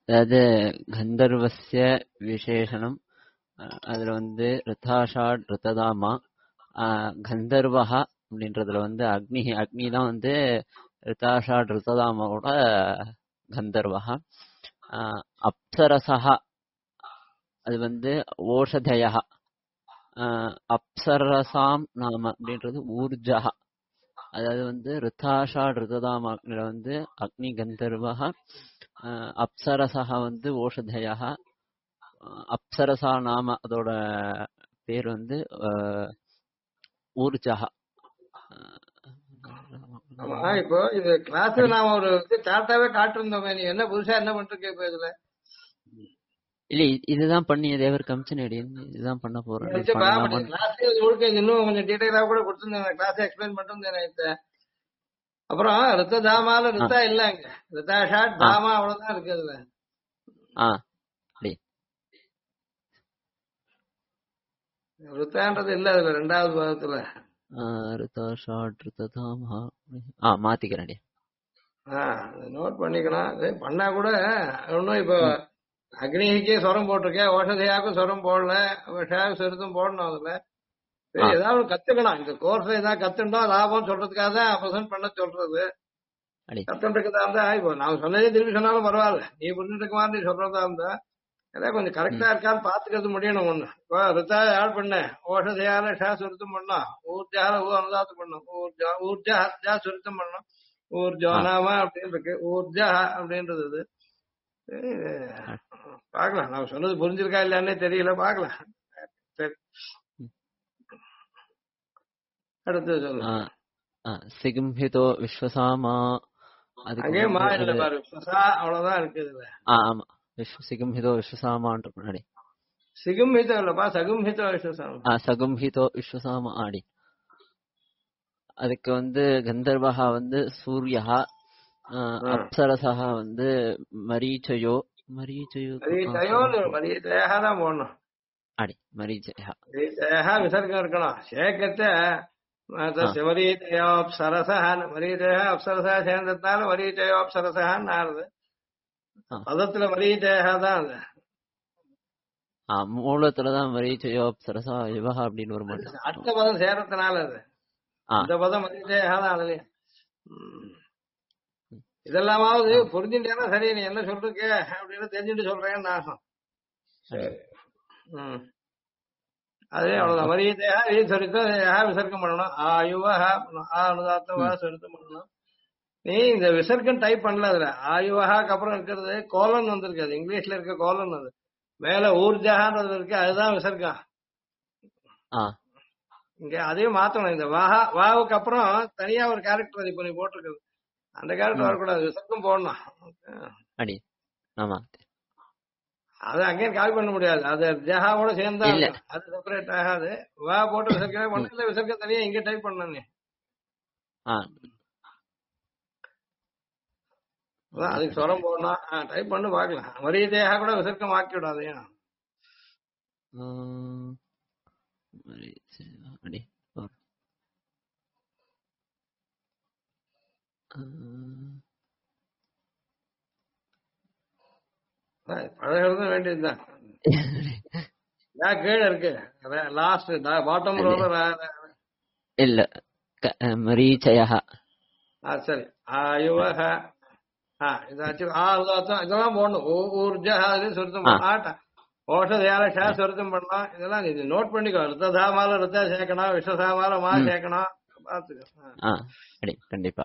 அதாவது கந்தர்வஸ்ய விசேஷனம் அதுல வந்து ரித்தாஷாட் ரித்ததாமா கந்தர்வஹா அப்படின்றதுல வந்து அக்னி தான் வந்து ரித்தாஷாட் ரித்ததாமாவோட கந்தர்வஹா. அப்சரசஹா அது வந்து ஓஷதயா. அப்சரசாம் நாம அப்படின்றது ஊர்ஜஹா. அதாவது வந்து ரித்தாஷாட் ரித்ததாமாக்னில வந்து அக்னி கந்தர்வஹா. அப்சரசஹா வந்து ஓஷதயா. அப்சரசா நாம அதோட பேர் வந்து ஊர்ஜஹா. ஆமா, இப்போ இது கிளாஸ்ல நாம ஒரு சார்ட்டாவே காட்டிருந்தோமே, நீ என்ன புதுசா என்ன பண்ணிருக்க இப்ப இதுல? இல்ல இதுதான் பண்ணி தேவர் கமிச்சனடி இதுதான் பண்ண போறேன். இது பண்ணலாமா? கிளாஸ்ல முழுக்க இன்னும் கொஞ்சம் டீடைலா கூட கொடுத்துருந்தேன், கிளாஸ் எக்ஸ்பிளைன் பண்ணிருந்தேன். அப்புறம் ரித்த தாமால ரித்தா இல்லங்க, ரித்தா ஷாட் தாமா அவ்வளவுதான் இருக்கு அதுல. ரித்தான்றது இல்ல அதுல ரெண்டாவது பாகத்துல. ரித்தா ஷாட் ரித்ததாமா மாத்திக்கிறேன். நோட் பண்ணிக்கணும். அது பண்ணா கூட ஒன்னும் இப்போ அக்னிக்கே சொரம் போட்டிருக்கேன், ஓஷதையாவுக்கும் சொரம் போடல, சொருத்தும் போடணும் அதுல. சரி, ஏதாவது கத்துக்கணும். இந்த கோர்ஸ்ல ஏதாவது கத்துட்டோம் லாபம் சொல்றதுக்காக தான் பிரசன்ட் பண்ண சொல்றது. கத்துன்றதுக்கா இருந்தா இப்போ நான் சொன்னதே திரும்பி சொன்னாலும் பரவாயில்ல, நீ பண்ணிட்டு மாதிரி நீ சொல்றதா இருந்தா ஏதாவது கொஞ்சம் கரெக்டா இருக்கான்னு பாத்துக்கிறது முடியணும். ஒண்ணு இப்போ ரித்தா ஆட் பண்ண ஓஷதையால சுருத்தம் பண்ணோம், ஊர்ஜால அனுதாத்தம் பண்ணும், ஊர்ஜா சுருத்தம் பண்ணணும், ஊர்ஜோனாமா அப்படின்னு இருக்கு, ஊர்ஜா அப்படின்றது. பாக்கலாம், நான் சொன்னது புரிஞ்சிருக்கா இல்லன்னு தெரியல, பாக்கலாம். சரி, அடுத்து சொல்லு. சிகம்ஹிதோ விஸ்வசாமா அங்கே மா இல்ல பாரு, அவ்வளவுதான் இருக்கு இதுல. ஆமா, சிகம்ஹிதோ விஸ்வசாமான்ற முன்னாடி சிகம்ஹிதம் இல்லப்பா, சகும்ஹிதோ விஸ்வசாமா. சகும்ஹிதோ விஸ்வசாமா ஆடி. அதுக்கு வந்து கந்தர்வஹா வந்து சூர்யா, அப்சரசா வந்து மரீச்சயோ தான் போடணும். அடி மரீச்சயா விசர்க்கம் இருக்கணும். சேக்கத்தை மரீச்சயோப்சரசான், மரீச்சய அப்சரசா சேர்ந்ததுனால மரீச்சயோப்சரசான்னு ஆறுது. பதத்துல மரீச்சயா தான் அது. மூலத்துலதான் மரீச்சயோப்சரசா இவஹா அப்படின்னு வர மாட்டேன். அடுத்த பதம் சேர்றதுனால அது இந்த பதம் மரீச்சயா தான் அதுலயே. இதெல்லாமாவது புரிஞ்சுட்டேன்னா சரி, நீ என்ன சொல்றீங்க அப்படின்னு தெரிஞ்சுட்டு சொல்றேன்னு ஆகும். சரி, அதே அவ்வளவுதான். மரீதேகா விசர்க்கம் பண்ணணும். ஆயுவஹா அனுதாத்தம் சொருத்தம் பண்ணணும். நீ இந்த விசர்க்கம் டைப் பண்ணல அதுல. ஆயுவஹாக்கு அப்புறம் இருக்கிறது கோலன் வந்திருக்கு, அது இங்கிலீஷ்ல இருக்க கோலன். அது மேல ஊர்ஜான்றது இருக்கு, அதுதான் விசர்க்கம். இங்க அதையும் மாத்தணும். இந்த வாவுக்கு அப்புறம் தனியா ஒரு கேரக்டர் இப்ப நீ போட்டிருக்கிறது, அந்த கேரக்டர் வரக்கூடாது, விசர்க்கம் போடணும். அது அங்கேயும் காப்பி பண்ண முடியாது, அது ஜஹாவோட சேர்ந்தா அது செப்பரேட் ஆகாது. வா போட்டு விசர்க்கமே பண்ண, இல்ல விசர்க்கம் தனியா இங்க டைப் பண்ண. அதுக்கு சொரம் போடணும், டைப் பண்ணு பாக்கலாம். மரீதேகா கூட விசர்க்கம் ஆக்கி விடாது. பழகிறது வேண்டியதுதான். கீழே இருக்கு லாஸ்ட் பாட்டம் ரோல இல்ல மரீச்சயா. சரி, ஆயுவஹ இதெல்லாம் போடணும். ஊர்ஜா சுருத்தம் ஆட்டா ஓஷதையால சுருத்தம் பண்ணலாம். இதெல்லாம் இது நோட் பண்ணிக்கோ. ரித்ததாமால ரித்தா சேர்க்கணும், விஸ்வசாமால மா சேர்க்கணும், பாத்துக்கோ. கண்டிப்பா.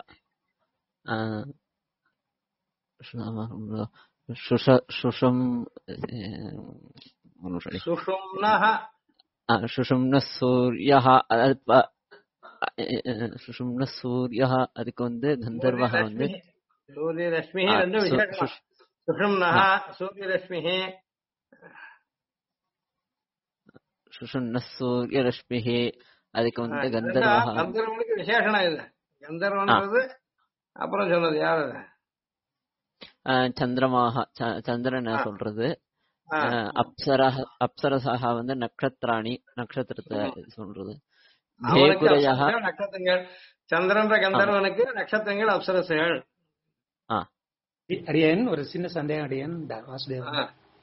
சூர்யா அதுக்கு வந்து கந்தர்வஹா வந்து சூரியரஷ்மி ரெண்டு விசேஷம். சுஷும்னஹா சூரியரஷ்மி, சூரியரஷ்மி அதுக்கு வந்து கந்தர்வஹா. கந்தர்வனுக்கு விசேஷனம் இது. கந்தர்வன்றது அப்புறம் சொன்னது யாரு? சந்திரமாக சந்திரன் சொல்றது. அப்சரசா வந்து நட்சத்திராணி நட்சத்திரத்தை சொல்றது. நட்சத்திரங்கள் சந்திரன்ற கந்தர்வனுக்கு நட்சத்திரங்கள் அப்சரசுகள். அடியன் ஒரு சின்ன சந்தேகம் அடியன் வாசுதேவன்.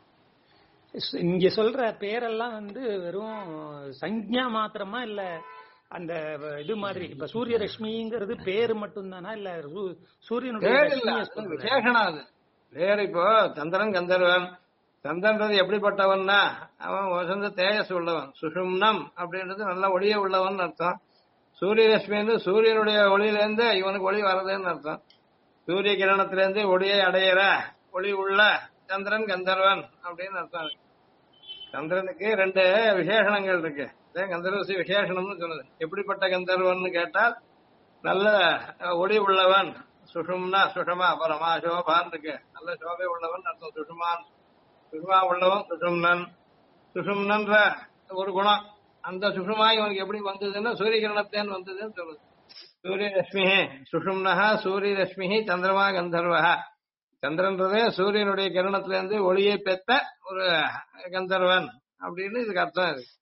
இங்க சொல்ற பேரெல்லாம் வெறும் சஞ்ஞா மாத்திரமா இல்ல அந்த இது மாதிரி இப்ப சூரிய ரஷ்மிங்கிறது பேரு மட்டும் தானா இல்ல சூரியனுடைய விசேஷனா? அது வேற. இப்போ சந்திரன் கந்தர்வன். சந்திரன்றது எப்படிப்பட்டவன்னா அவன் வசந்த தேஜஸ் உள்ளவன், சுஷும்னம் அப்படின்றது நல்ல ஒளிய உள்ளவன் அர்த்தம். சூரிய ரஷ்மி சூரியனுடைய ஒளியிலேருந்து இவனுக்கு ஒளி வர்றதுன்னு அர்த்தம். சூரிய கிரணத்திலேருந்து ஒளியை அடையிற ஒளி உள்ள சந்திரன் கந்தர்வன் அப்படின்னு அர்த்தம். சந்திரனுக்கு 2 விசேஷணங்கள் இருக்கு. கந்தர்வசி விசேஷணம்னு சொல்லுது. எப்படிப்பட்ட கந்தர்வன் கேட்டால் நல்ல ஒளி உள்ளவன், சுஷும்னா சுஷமா பரமா சோபான் இருக்கு, நல்ல சோபை உள்ளவன் அர்த்தம். சுஷுமா உள்ளவன் சுஷும்னன். சுஷும்னன்ற ஒரு குணம். அந்த சுஷுமா இவனுக்கு எப்படி வந்ததுன்னா சூரிய கிரணத்தேன் வந்ததுன்னு சொல்லுது. சூரிய ரஷ்மி சுஷும்னஹா சூரிய ரஷ்மி சந்திரமா கந்தர்வா. சந்திரன்றதே சூரியனுடைய கிரணத்திலிருந்து ஒளியை பெற்ற ஒரு கந்தர்வன் அப்படின்னு இதுக்கு அர்த்தம் இருக்கு.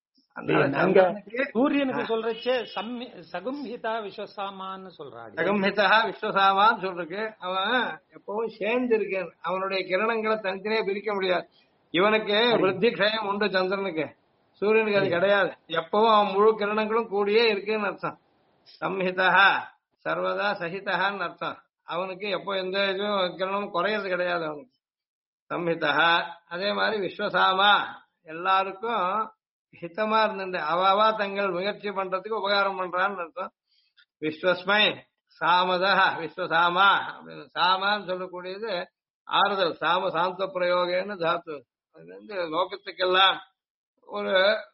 சூரியனுக்கு சொல்றச்சே சகும்ஹிதா விஸ்வசாமான்னு சொல்றாங்க. சகும்ஹிதா விஸ்வசாமான்னு சொல்றதுக்கு அவன் எப்பவும் சேர்ந்து இருக்கேன். அவனுடைய கிரணங்களை தனித்தனியே பிரிக்க முடியாது. இவனுக்கு விருத்தி க்ஷயம் உண்டு சந்திரனுக்கு, சூரியனுக்கு அது கிடையாது. எப்பவும் அவன் முழு கிரணங்களும் கூடியே இருக்குன்னு அர்த்தம். சம்ஹிதா சர்வதா சகிதான்னு அர்த்தம். அவனுக்கு எப்போ எந்த இதுவும் கிரணமும் குறையறது கிடையாது அவனுக்கு. சம்ஹிதா. அதே மாதிரி விஸ்வசாமா எல்லாருக்கும் ஹிதமா இருந்துட்டு அவாவா தங்கள் முயற்சி பண்றதுக்கு உபகாரம் பண்றான்னு அர்த்தம். விஸ்வஸ்மை சாமதா விஸ்வசாமா அப்படின்னு சாமான்னு சொல்லக்கூடியது ஆறுதல். சாம சாந்த பிரயோகன்னு தாத்து. அது லோகத்துக்கெல்லாம் ஒரு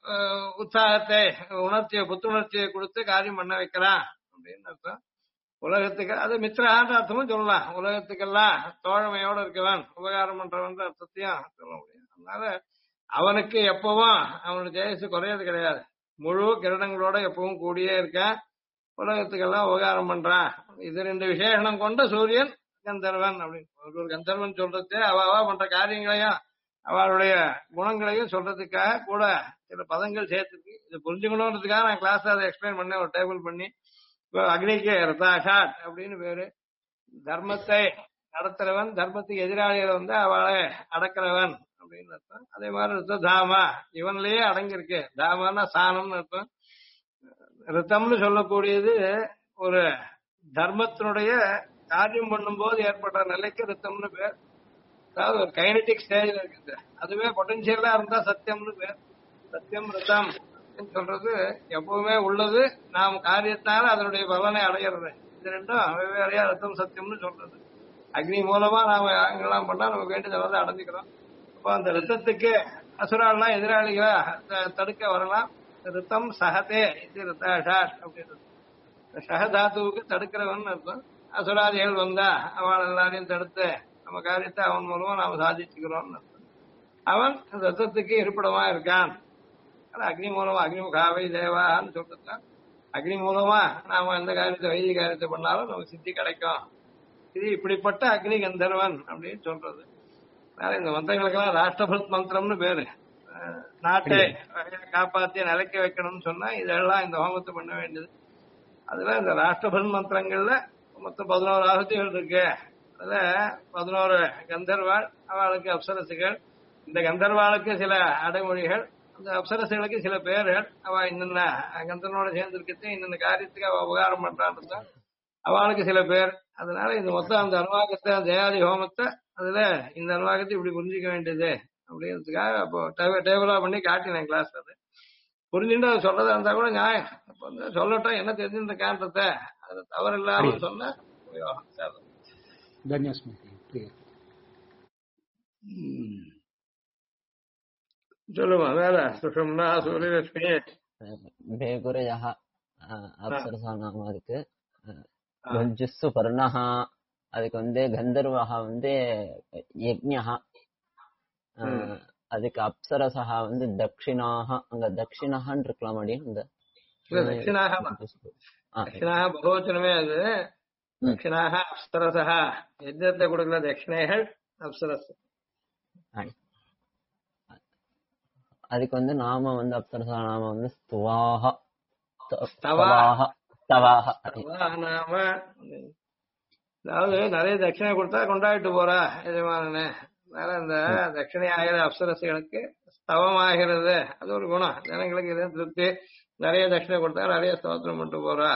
உற்சாகத்தை உணர்ச்சியை புத்துணர்ச்சியை கொடுத்து காரியம் பண்ண வைக்கிறான் அப்படின்னு அர்த்தம். உலகத்துக்கு அது மித்திரான்ற அர்த்தமும் சொல்லலாம். உலகத்துக்கெல்லாம் தோழமையோட இருக்கவன், உபகாரம் பண்றவன் அர்த்தத்தையும் சொல்ல முடியும். அதனால அவனுக்கு எப்பவும் அவனுடைய தேஜஸ் குறையாது கிடையாது. முழு கிரணங்களோட எப்பவும் கூடியே இருக்கான். உலகத்துக்கெல்லாம் உபகாரம் பண்றான். இது 2 விசேஷனம் கொண்ட சூரியன் கந்தர்வன் அப்படின்னு. ஒரு கந்தர்வன் சொல்றது அவா பண்ற காரியங்களையும் அவளுடைய குணங்களையும் சொல்றதுக்காக கூட சில பதங்கள் சேர்த்துருக்கு. இது புரிஞ்சுக்கணுன்றதுக்காக நான் கிளாஸ்ல அதை எக்ஸ்பிளைன் பண்ணேன் ஒரு டேபிள் பண்ணி. இப்போ அக்னிக்கு ரதாஷாட் அப்படின்னு பேரு. தர்மத்தை நடத்துறவன், தர்மத்துக்கு எதிராளிகளை அவளை அடக்கிறவன் அப்படின்னு அர்த்தம். அதே மாதிரி ரித்தாமா இவன்லயே அடங்கியிருக்கு. தாமானா சாணம்னு அர்த்தம். ரித்தம்னு சொல்லக்கூடியது ஒரு தர்மத்தினுடைய காரியம் பண்ணும்போது ஏற்பட்ட நிலைக்கு ரித்தம்னு பேர். அதாவது ஒரு கைனடிக் ஸ்டேஜ்ல இருக்குது. அதுவே பொட்டன்சியலா இருந்தா சத்தியம்னு பேர். சத்தியம் ரித்தம் சொல்றது எப்பவுமே உள்ளது, நாம் காரியத்தால அதனுடைய பலனை அடையிறது. இது 2ம் வெவ்வேறையா ரத்தம் சத்தியம்னு சொல்றது. அக்னி மூலமா நாம யாகங்கள்லாம் பண்ணா நமக்கு வேண்டியதை அடைஞ்சுக்கிறோம். அப்போ அந்த ரத்தத்துக்கு அசுராலாம் எதிராளிகளா தடுக்க வரலாம். ரித்தம் சகதே இது ரித்தாஷாட் அப்படின்றது. சகதாத்துவுக்கு தடுக்கிறவன் அர்த்தம். அசுராதிகள் வந்தா அவள் எல்லாரையும் தடுத்து நம்ம காரியத்தை அவன் மூலமா நாம சாதிச்சுக்கிறோம்னு அர்த்தம். அவன் ரத்தத்துக்கு இருப்பிடமா இருக்கான். அக்னி மூலமா அக்னிமுகாவை தேவான்னு சொல்றதுதான். அக்னி மூலமா நாம எந்த காரியத்தை வைதிக காரியத்தை பண்ணாலும் நமக்கு சித்தி கிடைக்கும். இது இப்படிப்பட்ட அக்னி கந்தர்வன் அப்படின்னு சொல்றது. இந்த மந்திரங்களுக்கெல்லாம் ராஷ்டிரபத் மந்திரம்னு பேரு. நாட்டை காப்பாத்தி நிலைக்க வைக்கணும்னு சொன்னா இதெல்லாம் இந்த ஹோமத்தை பண்ண வேண்டியது. அதுல இந்த ராஷ்டிரபத் மந்திரங்கள்ல மொத்தம் 11 ஆகுதிகள் இருக்கு. அதுல 11 கந்தர்வாள், அவளுக்கு அப்சரசுகள். இந்த கந்தர்வாளுக்கு சில அடைமொழிகள், அந்த அப்சரசுகளுக்கு சில பேர்கள். அவ இன்னென்ன கந்தனோட சேர்ந்து இருக்கிறது, இன்னென்ன காரியத்துக்கு அவ உபகாரம் பண்றான்னு அவளுக்கு சில பேர். அதனால இது மொத்தம் அந்த அனுவாகத்தை ஜெயாதி ஹோமத்தை அதுல இந்த அனுவாகத்தை இப்படி புரிஞ்சிக்க வேண்டியது அப்படிங்கிறதுக்காக அப்போ டேபிளா பண்ணி காட்டினேன் கிளாஸ். அது புரிஞ்சுட்டு அது சொல்றதா இருந்தா கூட நியாயம். அப்ப வந்து சொல்லட்டும் என்ன தெரிஞ்சிருந்த காரணத்தை அது தவறு இல்லாம சொன்ன சொல்லுமா வேற சுஷும்னா சூரியலட்சுமி பேகுரயா அப்சரசா நாம இருக்கு. கஞ்சுஸ்ஸு பர்ணஹா அதுக்கு வந்து கந்தர்வஹா வந்து யக்ஞஹா, அதுக்கு அப்சரசஹா வந்து தக்ஷிணாஹா. அங்க தக்ஷிணஹான்னு இருக்கலாம் அப்படின்னு இந்த தட்சிணாக பகவச்சனமே. அது தட்சிணாக அப்சரசா யஜ்ஞத்தை கொடுக்கல தட்சிணைகள் அப்சரஸ். அதுக்கு வந்து நாம வந்து அப்சரசா நாம வந்து ஸ்துவாஹா தவாஹ தவாஹ நாம அதாவது நிறைய தட்சிணை கொடுத்தா கொண்டாடிட்டு போறா எஜமானனே. அதனால இந்த தட்சிணை ஆகிற அப்சரசுகளுக்கு ஸ்தவம் ஆகிறது, அது ஒரு குணம். ஜனங்களுக்கு இதே திருப்தி, நிறைய தட்சிணை கொடுத்தா நிறைய ஸ்தோத்திரம் பண்ணிட்டு போறா.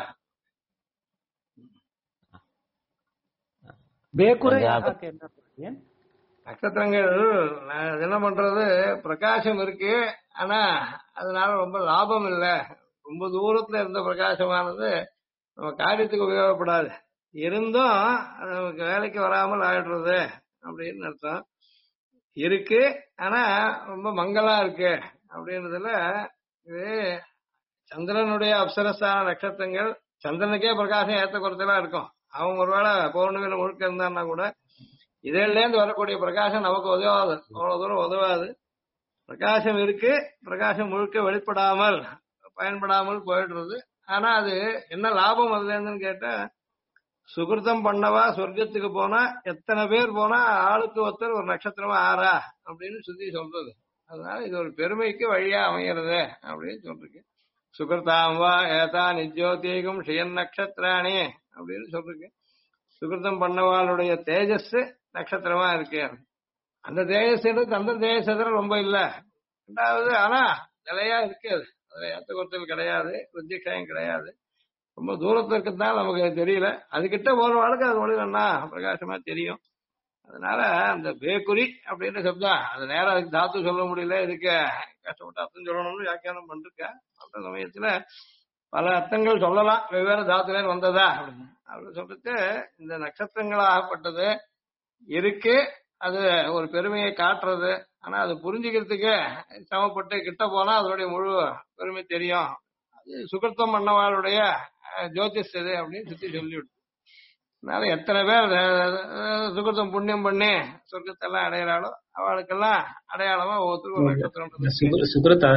நட்சத்திரங்கள் என்ன பண்றது, பிரகாசம் இருக்கு, ஆனா அதனால ரொம்ப லாபம் இல்லை. ரொம்ப தூரத்துல இருந்த பிரகாசமானது நம்ம காரியத்துக்கு உபயோகப்படாது, இருந்தும் அது நமக்கு வேலைக்கு வராமல் ஆயிடுறது அப்படின்னு அர்த்தம். இருக்கு ஆனா ரொம்ப மங்களா இருக்கு அப்படின்றதுல இது சந்திரனுடைய அப்சரஸான நட்சத்திரங்கள் சந்திரனுக்கே பிரகாசம் ஏத்த குறைச்சலா இருக்கும். அவங்க ஒருவேளை பௌர்ணமியில முழுக்க இருந்தான்னா கூட இதுல இருந்து வரக்கூடிய பிரகாசம் நமக்கு உதவாது, அவ்வளவு தூரம் உதவாது. பிரகாசம் இருக்கு, பிரகாசம் முழுக்க வெளிப்படாமல் பயன்படாமல் போயிடுறது. ஆனா அது என்ன லாபம் அதுல இருந்துன்னு கேட்டா, சுகிருத்தம் பண்ணவா சொர்க்கத்துக்கு போனா எத்தனை பேர் போனா ஆளுக்கு ஒருத்தர் ஒரு நட்சத்திரமா ஆறா அப்படின்னு சுத்தி சொல்றது. அதனால இது ஒரு பெருமைக்கு வழியா அமைகிறது அப்படின்னு சொல்றீங்க. சுகிருத்தாம் வா ஏதா நிஜோதீகம் ஷியன் நட்சத்திராணி அப்படின்னு சொல்றீங்க. சுகிருத்தம் பண்ணவாளுடைய தேஜஸ் நட்சத்திரமா இருக்கு. அந்த தேஜஸ் அந்த தேஜஸ் ரொம்ப இல்ல, ரெண்டாவது ஆனா நிலையா இருக்கு. அது அதுல ஏத்த குறைச்சல் கிடையாது, வித்தியக்ஷயம் கிடையாது. ரொம்ப தூரத்துல இருக்கிறதுனால நமக்கு அது தெரியல, அதுகிட்ட ஒரு வாழ்க்கை அது ஒளினா பிரகாசமா தெரியும். அதனால அந்த பேக்குரி அப்படின்னு சப்தம் அது நேரம் அதுக்கு தாத்து சொல்ல முடியல, இதுக்கு கஷ்டப்பட்டு அர்த்தம் சொல்லணும்னு வியாக்கியானம் பண்ணிருக்கேன். அந்த சமயத்துல பல அர்த்தங்கள் சொல்லலாம், வெவ்வேறு தாத்துல வந்ததா அப்படின்னு. அப்படி சொல்லிட்டு இந்த நட்சத்திரங்களாகப்பட்டது இருக்கு, அது ஒரு பெருமையை காட்டுறது. ஆனா அது புரிஞ்சுக்கிறதுக்கு சமப்பட்டு கிட்ட போனா அதனுடைய முழு பெருமை தெரியும். அது சுகிருத்தம் பண்ணவாளுடைய ஜோதிஷ் இது அப்படின்னு சுத்தி சொல்லிவிட்டு, அதனால எத்தனை பேர் சுகிருத்தம் புண்ணியம் பண்ணி சொர்க்கத்தெல்லாம் அடையிறாளோ அவளுக்கெல்லாம் அடையாளமா ஒவ்வொருத்தருக்கும் ஒரு நட்சத்திரம்.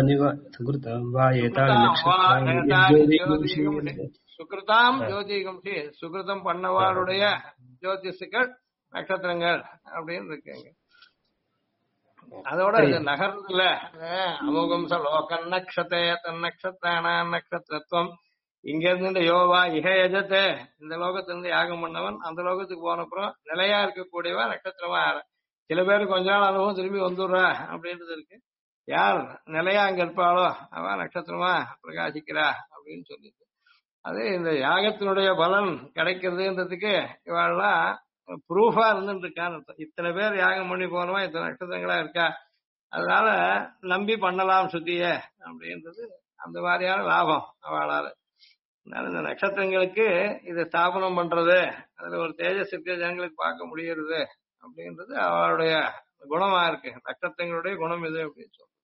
சுகிருதாம் ஜோதிகம், சுகிருதம் பண்ணவாளுடைய ஜோதிஷுக்கள் நட்சத்திரங்கள் அப்படின்னு இருக்குங்க. அதோட இது நகர்ல அமுகம் லோக நக்ஷத்தே தன் நட்சத்திரான நட்சத்திரத்துவம். இங்க இருந்து யோவா இக எஜத்தே, இந்த லோகத்திலிருந்து யாகம் பண்ணவன் அந்த லோகத்துக்கு போனப்புறம் நிலையா இருக்கக்கூடியவா நட்சத்திரமா. சில பேருக்கு கொஞ்ச நாள் அனுபவம் திரும்பி வந்துடுறா அப்படின்றது இருக்கு. யார் நிலையா அங்க இருப்பாளோ அவ நட்சத்திரமா பிரகாசிக்கிறா அப்படின்னு சொல்லிட்டு, அது இந்த யாகத்தினுடைய பலன் கிடைக்கிறதுன்றதுக்கு இவாள்லாம் ப்ரூஃபா இருந்துட்டு இருக்கான்னு. இத்தனை பேர் யாகம் பண்ணி போனவா இத்தனை நட்சத்திரங்களா இருக்கா, அதனால நம்பி பண்ணலாம் சுத்திய அப்படின்றது அந்த மாதிரியான லாபம் அவளால. அதனால இந்த நட்சத்திரங்களுக்கு இதை ஸ்தாபனம் பண்றது, அதுல ஒரு தேஜஸ் இருக்க ஜனங்களுக்கு பார்க்க முடியறது அப்படின்றது அவளுடைய குணமா இருக்கு. நட்சத்திரங்களுடைய குணம் இது அப்படின்னு சொல்றோம்.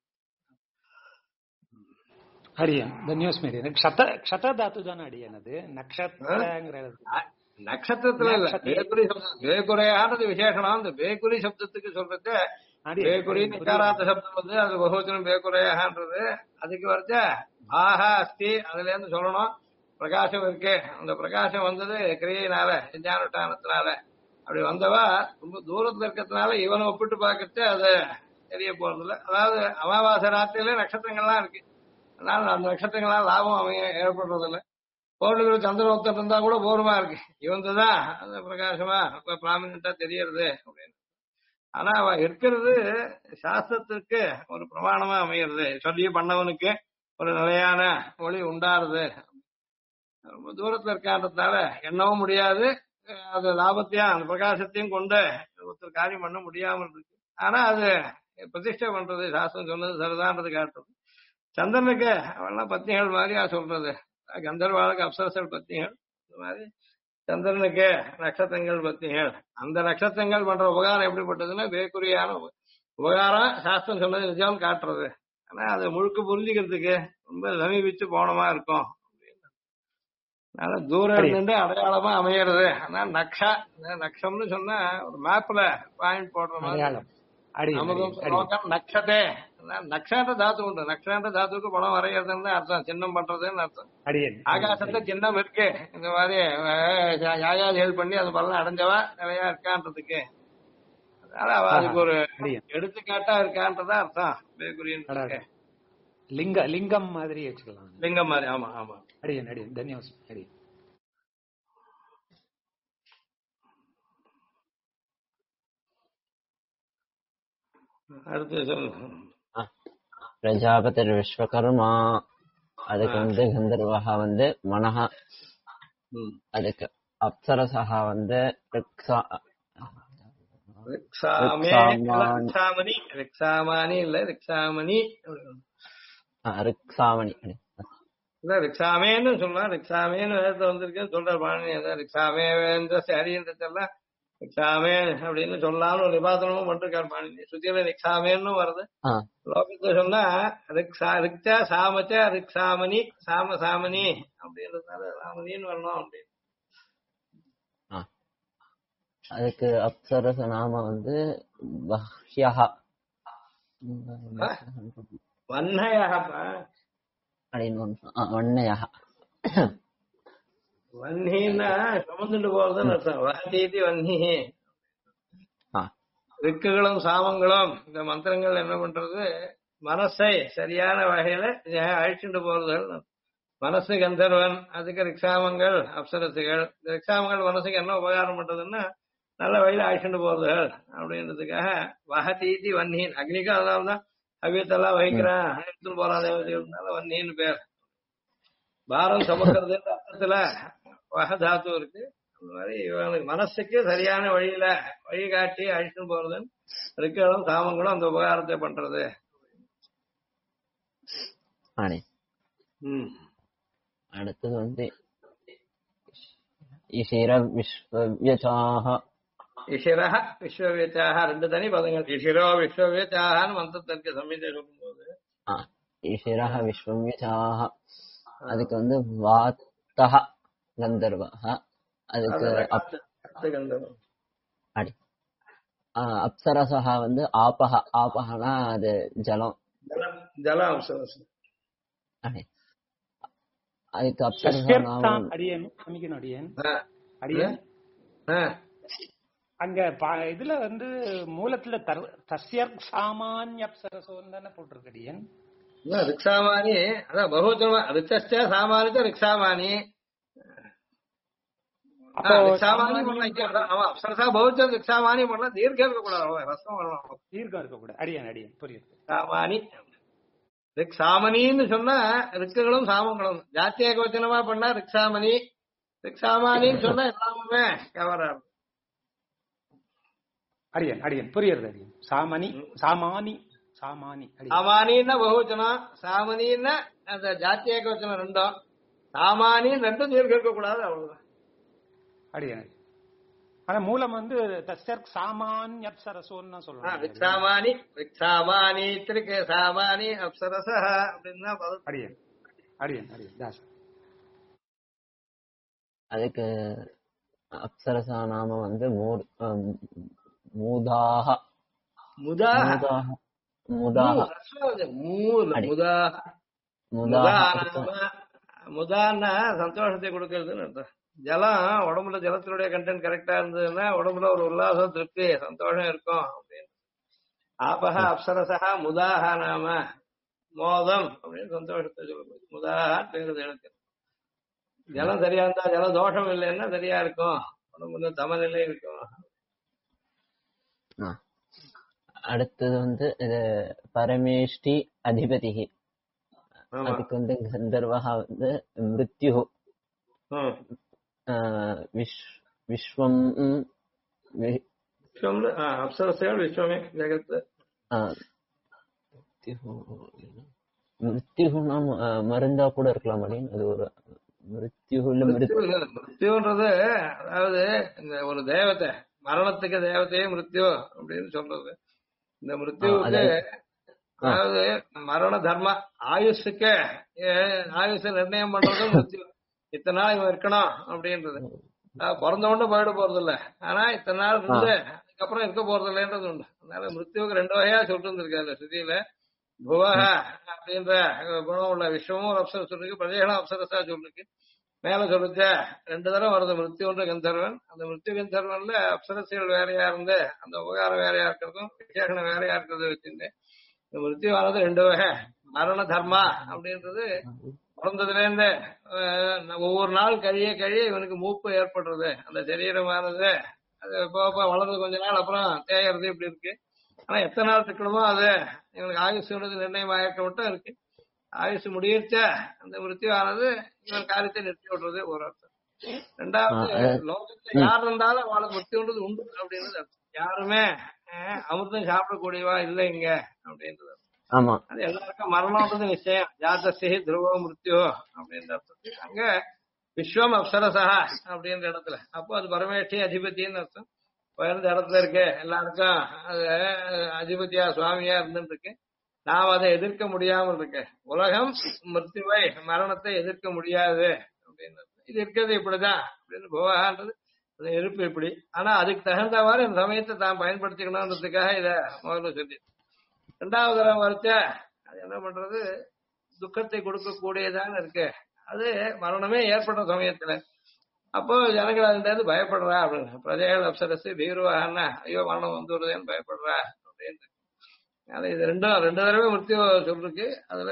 ஹரியன் தன்யோஸ்மி க்ஷதாத்து தானே அடியன் அது நட்சத்திரங்கிறது. நட்சத்திரத்துல இல்ல, பேக்குரி சப்தம். பேக்குறையானது விசேஷனம். அந்த பேக்குரி சப்தத்துக்கு சொல்றது பேக்குரி நிக்காராத்த சப்தம் வந்து அது பகுவச்சனம் பேக்குறையான்றது. அதுக்கு வரைச்ச பாகா அஸ்தி அதுல இருந்து சொல்லணும். பிரகாசம் இருக்கு, அந்த பிரகாசம் வந்தது கிரியையினால விஞ்ஞானத்தானத்தினால. அப்படி வந்தவா ரொம்ப தூரத்துல இருக்கிறதுனால இவனை ஒப்பிட்டு பார்க்கறது அது தெரிய போறது இல்லை. அதாவது அமாவாசை ராத்திரியில நட்சத்திரங்கள்லாம் இருக்கு, அதனால அந்த நட்சத்திரங்களால லாபம் அவங்க ஏற்படுறது இல்லை. பௌர்ணமி சந்திரன் ஒருத்தர் இருந்தா கூட போருமா இருக்கு, இவன்தான் அந்த பிரகாசமா பிராமினா தெரியறது அப்படின்னு. ஆனா அவ இருக்கிறது சாஸ்திரத்திற்கு ஒரு பிரமாணமா அமைகிறது. சொல்லி பண்ணவனுக்கு ஒரு நிலையான ஒளி உண்டாருது. ரொம்ப தூரத்துல இருக்கான்றதுனால எண்ணவும் முடியாது, அது லாபத்தையும் அந்த பிரகாசத்தையும் கொண்டு ஒருத்தர் காரியம் பண்ண முடியாமல் இருக்கு. ஆனா அது பிரதிஷ்டை பண்றது சாஸ்திரம் சொன்னது சரிதான்றது காட்டுறது. சந்திரனுக்கு அவெல்லாம் பத்னிகள் மாதிரியா சொல்றது, கந்தர்வாளுக்கு அப்சரசல் பத்னிகள், இந்த மாதிரி சந்திரனுக்கு நட்சத்திரங்கள் பத்னிகள். அந்த நட்சத்திரங்கள் பண்ற உபகாரம் எப்படிப்பட்டதுன்னா பேக்குரியான உபகாரம் சாஸ்திரம் சொன்னது நிஜம் காட்டுறது. ஆனா அதை முழுக்க புரிஞ்சுக்கிறதுக்கு ரொம்ப சமீபிச்சு போனமா இருக்கும். அதனால தூரம் இருந்து அடையாளமா அமையறது. ஆனா நக்ஷம்னு சொன்னா ஒரு மேப்ல பாயிண்ட் போடுற மாதிரி. நக்ஷதே நக்ஷான்ற தாத்து உண்டு, நக்ஷான்ற தாத்துக்கு படம் வரைகிறதுன்னு அர்த்தம், சின்னம் பண்றதுன்னு அர்த்தம். ஆகாசத்துல சின்னம் இருக்கு, இந்த மாதிரி யாகாதிகள் பண்ணி அது பலன் அடைஞ்சவா நிறையா இருக்கான்றதுக்கு. அதனால அவ அதுக்கு ஒரு எடுத்துக்காட்டா இருக்கான்றதா அர்த்தம் பேக்குரின்னு. லிங்கம் மாதிரி வச்சுக்கலாம், லிங்கம் மாதிரி. ஆமா ஆமா. அடியன் அடியன் தன்யவாதம் அடியன். அடுத்து சொல்லு. பிரஜாபதி விஸ்வகர்மா, அதுக்கு வந்து கந்தர்வஹா வந்து மனஹா, அதுக்கு அப்சரசஹா வந்து ரிக்ஷாமணி இல்ல ரிக்ஷாமணி ரிக்ஷாமணி இல்ல ரிக்ஷாமேன்னு சொல்லலாம். ரிக்ஷாமேன்னு வேதத்துல வந்திருக்கேன்னு சொல்ற பாணி. ரிக்ஷாமே வேந்த சரின்றதெல்லாம் ரிக்ஷாமே அப்படின்னு சொல்லலாம்னு ஒரு நிபாதனமும் பண்ணிருக்காரு பாணி. சுத்தியில ரிக்ஷாமேன்னு வருது. லோகத்துல சொன்னா ரிக்ஷா சாமச்ச ரிக்ஷாமணி சாமணி அப்படின்றதுனால ராமணின்னு வரணும் அப்படின்னு. அதுக்கு அப்சரச நாம வந்து வஹ்யஹா வன்னையகப்பா வன்னையஹா. வன்னின்னா சுமந்துட்டு போறதுன்னு அர்த்தம். வஹதீதி வன்னி. ரிக்குகளும் சாமங்களும் இந்த மந்திரங்கள் என்ன பண்றது, மனசை சரியான வகையில அழிச்சுட்டு போறதுகள். மனசு கந்தர்வன், அதுக்கு ரிக்ஷாமங்கள் அப்சரசுகள். இந்த ரிக்ஷாமங்கள் மனசுக்கு என்ன உபகாரம் பண்றதுன்னா நல்ல வழியில அழிச்சுட்டு போறதுகள் அப்படின்றதுக்காக வஹதீதி வன்னின். அக்னிக்கும் அதனால்தான் அவியத்தெல்லாம் வகிக்கிறான் எடுத்துன்னு போறான் தேவதைனால வன்னின்னு பேர். பாரம் சுமக்கிறதுன்ற அர்த்தத்துல வகதாத்து இருக்கு. அந்த மாதிரி இவனுக்கு மனசுக்கு சரியான வழியில வழிகாட்டி அழிச்சுட்டு போறதுன்னு ரிக்குகளும் சாமங்களும் அந்த உபகாரத்தை பண்றது. அடுத்தது வந்து இஷிர விஸ்வவ்யசாஹ. இஷிரஹ விஸ்வவ்யசாஹ ரெண்டு தனி பதங்கள். இஷிரோ விஸ்வவ்யசாஹன்னு மந்திரத்திற்கு சம்மிதை சொல்லும்போது இஷிரஹ விஸ்வவ்யசாஹ, அதுக்கு வந்து வாத்தஹ கந்தர்வஹ, அதுக்கு அடி அப்சரசஹா வந்து ஆபஹ. ஆபஹனா அது ஜலம். ஜலம் அப்சரசு. அதுக்கு அப்சரசா நாமம் அங்க இதுல வந்து மூலத்துல தஸ்யர் சாமானிய அப்சரசோன்னு தானே போட்டிருக்கடியன். ரிக்ஷாமானி அதான் பகுவச்சனமா. ரிச்ச சாமானித்த ரிக்ஷாமானி. ரிக்ஷாமானி பண்ணலாம். அப்சரசா பகுவச்சன் ரிக்ஷாமானி பண்ணலாம். தீர்க்கம் இருக்கக்கூடாது, ரசம் வரலாம். தீர்க்கம் இருக்கக்கூடாது. அடியன் புரியுது. சாமானி ரிக்ஷாமணின்னு சொன்னா ரிக்குகளும் சாமங்களும். ஜாத்திய கோச்சனமா பண்ணா ரிக்ஷாமணி. ரிக்ஷாமானின்னு சொன்னா எல்லாமே கவரா. அடியன் புரியுது. அடியன் சாமணி சாமானி சாமானி. சாமானின்னா பகுவச்சனம், சாமணின்னா அந்த ஜாத்திய கோச்சனம் ரெண்டும். சாமானின்னு ரெண்டும் தீர்க்கம் இருக்கக்கூடாது, அவ்வளவுதான். அடியன் ஆனா மூலம் வந்து தஸ்யர் சாமானிய அப்சரசோன்னு சொல்லணும். ரிக்ஷாமானி ரிக்ஷாமானி திருக்கு சாமானி அப்சரச அப்படின்னா அடியன் தாஸ். அதுக்கு அப்சரசா நாம வந்து மூதாக. முதான்னா சந்தோஷத்தை கொடுக்கறதுன்னு அர்த்தம். ஜலம் உடம்புல ஜலத்தினுடைய கண்டென்ட் கரெக்டா இருந்ததுன்னா உடம்புல ஒரு உல்லாசம் திருப்தி சந்தோஷம் இருக்கும் அப்படின்னு. ஆபஹ அப்சரசா முதாக நாம மோதம் அப்படின்னு சந்தோஷத்தை சொல்லுது. முதாக பேருது எனக்கு. ஜலம் சரியா இருந்தா ஜல தோஷம் இல்லைன்னா சரியா இருக்கும், உடம்புல தமநிலை இருக்கும். அடுத்தது வந்து இது பரமேஷ்டி அதிபதி. அதுக்கு வந்து கந்தர்வஹா வந்து மிருத்யு. விஸ்வம் அப்சரசைகள் விஸ்வமே ஜெகத்து. மிருத்யுனா மருந்தா கூட இருக்கலாம் அப்படின்னு. அது ஒரு மிருத்யுன்றது அதாவது இந்த ஒரு தேவதை, மரணத்துக்கு தேவதையே மிருத்யு அப்படின்னு சொல்றது. இந்த மிருத்யுவுக்கு அதாவது மரண தர்ம ஆயுஷுக்கு ஆயுஷ நிர்ணயம் பண்றதும் மிருத்யு. இத்தனை நாள் இவன் இருக்கணும் அப்படின்றது. பிறந்த உடனே போயிட போறது இல்ல, ஆனா இத்தனை நாள் இருந்து அதுக்கப்புறம் இருக்க போறது இல்லைன்றது உண்டு. அதனால மிருத்யுவுக்கு ரெண்டு வகையா சொல்லிட்டு இருந்திருக்காரு ஸ்ருதியில. புவக அப்படின்ற குணம் உள்ள விஸ்வமும் ஒரு அப்சரஸ் சொல்லிருக்கு, பிரஜைகளும் அப்சரஸா சொல்லிருக்கு. மேல சொல்லிச்ச ரெண்டு தரம் வருது மிருத்யுன்ற கந்தர்வன். அந்த மிருத்யு கந்தர்வன்ல அப்சரசிகள் வேறையா இருந்து அந்த உபகாரம் வேறையா இருக்கிறதும் விசேஷனம் வேறையா இருக்கிறத வச்சிருந்தேன். இந்த மிருத்யுவானது ரெண்டு வகை. மரண தர்மா அப்படின்றது பிறந்ததுல இருந்து ஒவ்வொரு நாள் கழிய கழிய இவனுக்கு மூப்பு ஏற்படுறது. அந்த சரீரமானது அது போக வளர்ந்து கொஞ்ச நாள் அப்புறம் தேயறது இப்படி இருக்கு. ஆனா எத்தனை நாள் இருக்கணுமோ அது இவனுக்கு ஆயுசு நிர்ணயம் ஆயிருக்க மட்டும் இருக்கு. ஆயுசு முடியச்ச அந்த மிருத்யுவானது இவன் காரியத்தை நிறுத்தி விடுறது ஒரு அர்த்தம். ரெண்டாவது, லோகத்துல யார் இருந்தாலும் அவளுக்கு மிருத்யுன்றது உண்டு அப்படின்றது அர்த்தம். யாருமே அமிர்தம் சாப்பிடக்கூடியவா இல்லை இங்க அப்படின்றது. ஆமா அது எல்லாருக்கும் மரணம்ன்றது நிச்சயம். ஜாதஸ்தி துருவ மிருத்யோ அப்படின்ற அர்த்தம். அங்க விஸ்வம் அப்சரசா அப்படின்ற இடத்துல அப்போ அது பரமேஷ்டி அதிபதினு அர்த்தம். உயர்ந்த இடத்துல இருக்கு, எல்லாருக்கும் அது அதிபதியா சுவாமியா இருந்துட்டு இருக்கு. நாம் அதை எதிர்க்க முடியாமல் இருக்கு. உலகம் மிருத்யுவை மரணத்தை எதிர்க்க முடியாது அப்படின்னு இது இருக்கிறது இப்படிதான் அப்படின்னு போவான்றது அது இருப்பு இப்படி. ஆனா அதுக்கு தகுந்தவாறு இந்த சமயத்தை தான் பயன்படுத்திக்கணும்ன்றதுக்காக இத முதல்ல சொல்லி ரெண்டாவது தரம் வரைச்ச அது என்ன பண்றது, துக்கத்தை கொடுக்கக்கூடியதான் இருக்கு. அது மரணமே ஏற்படுற சமயத்துல அப்போ ஜனங்கள் அதுல பயப்படுறா அப்படின்னு பிரஜைகள் அப்சரசு பீருவான்னா ஐயோ மரணம் வந்து வருதுன்னு பயப்படுறா அப்படின்னு. அது இது ரெண்டு தடவை மிருத்யு சொல்லிருக்கு. அதுல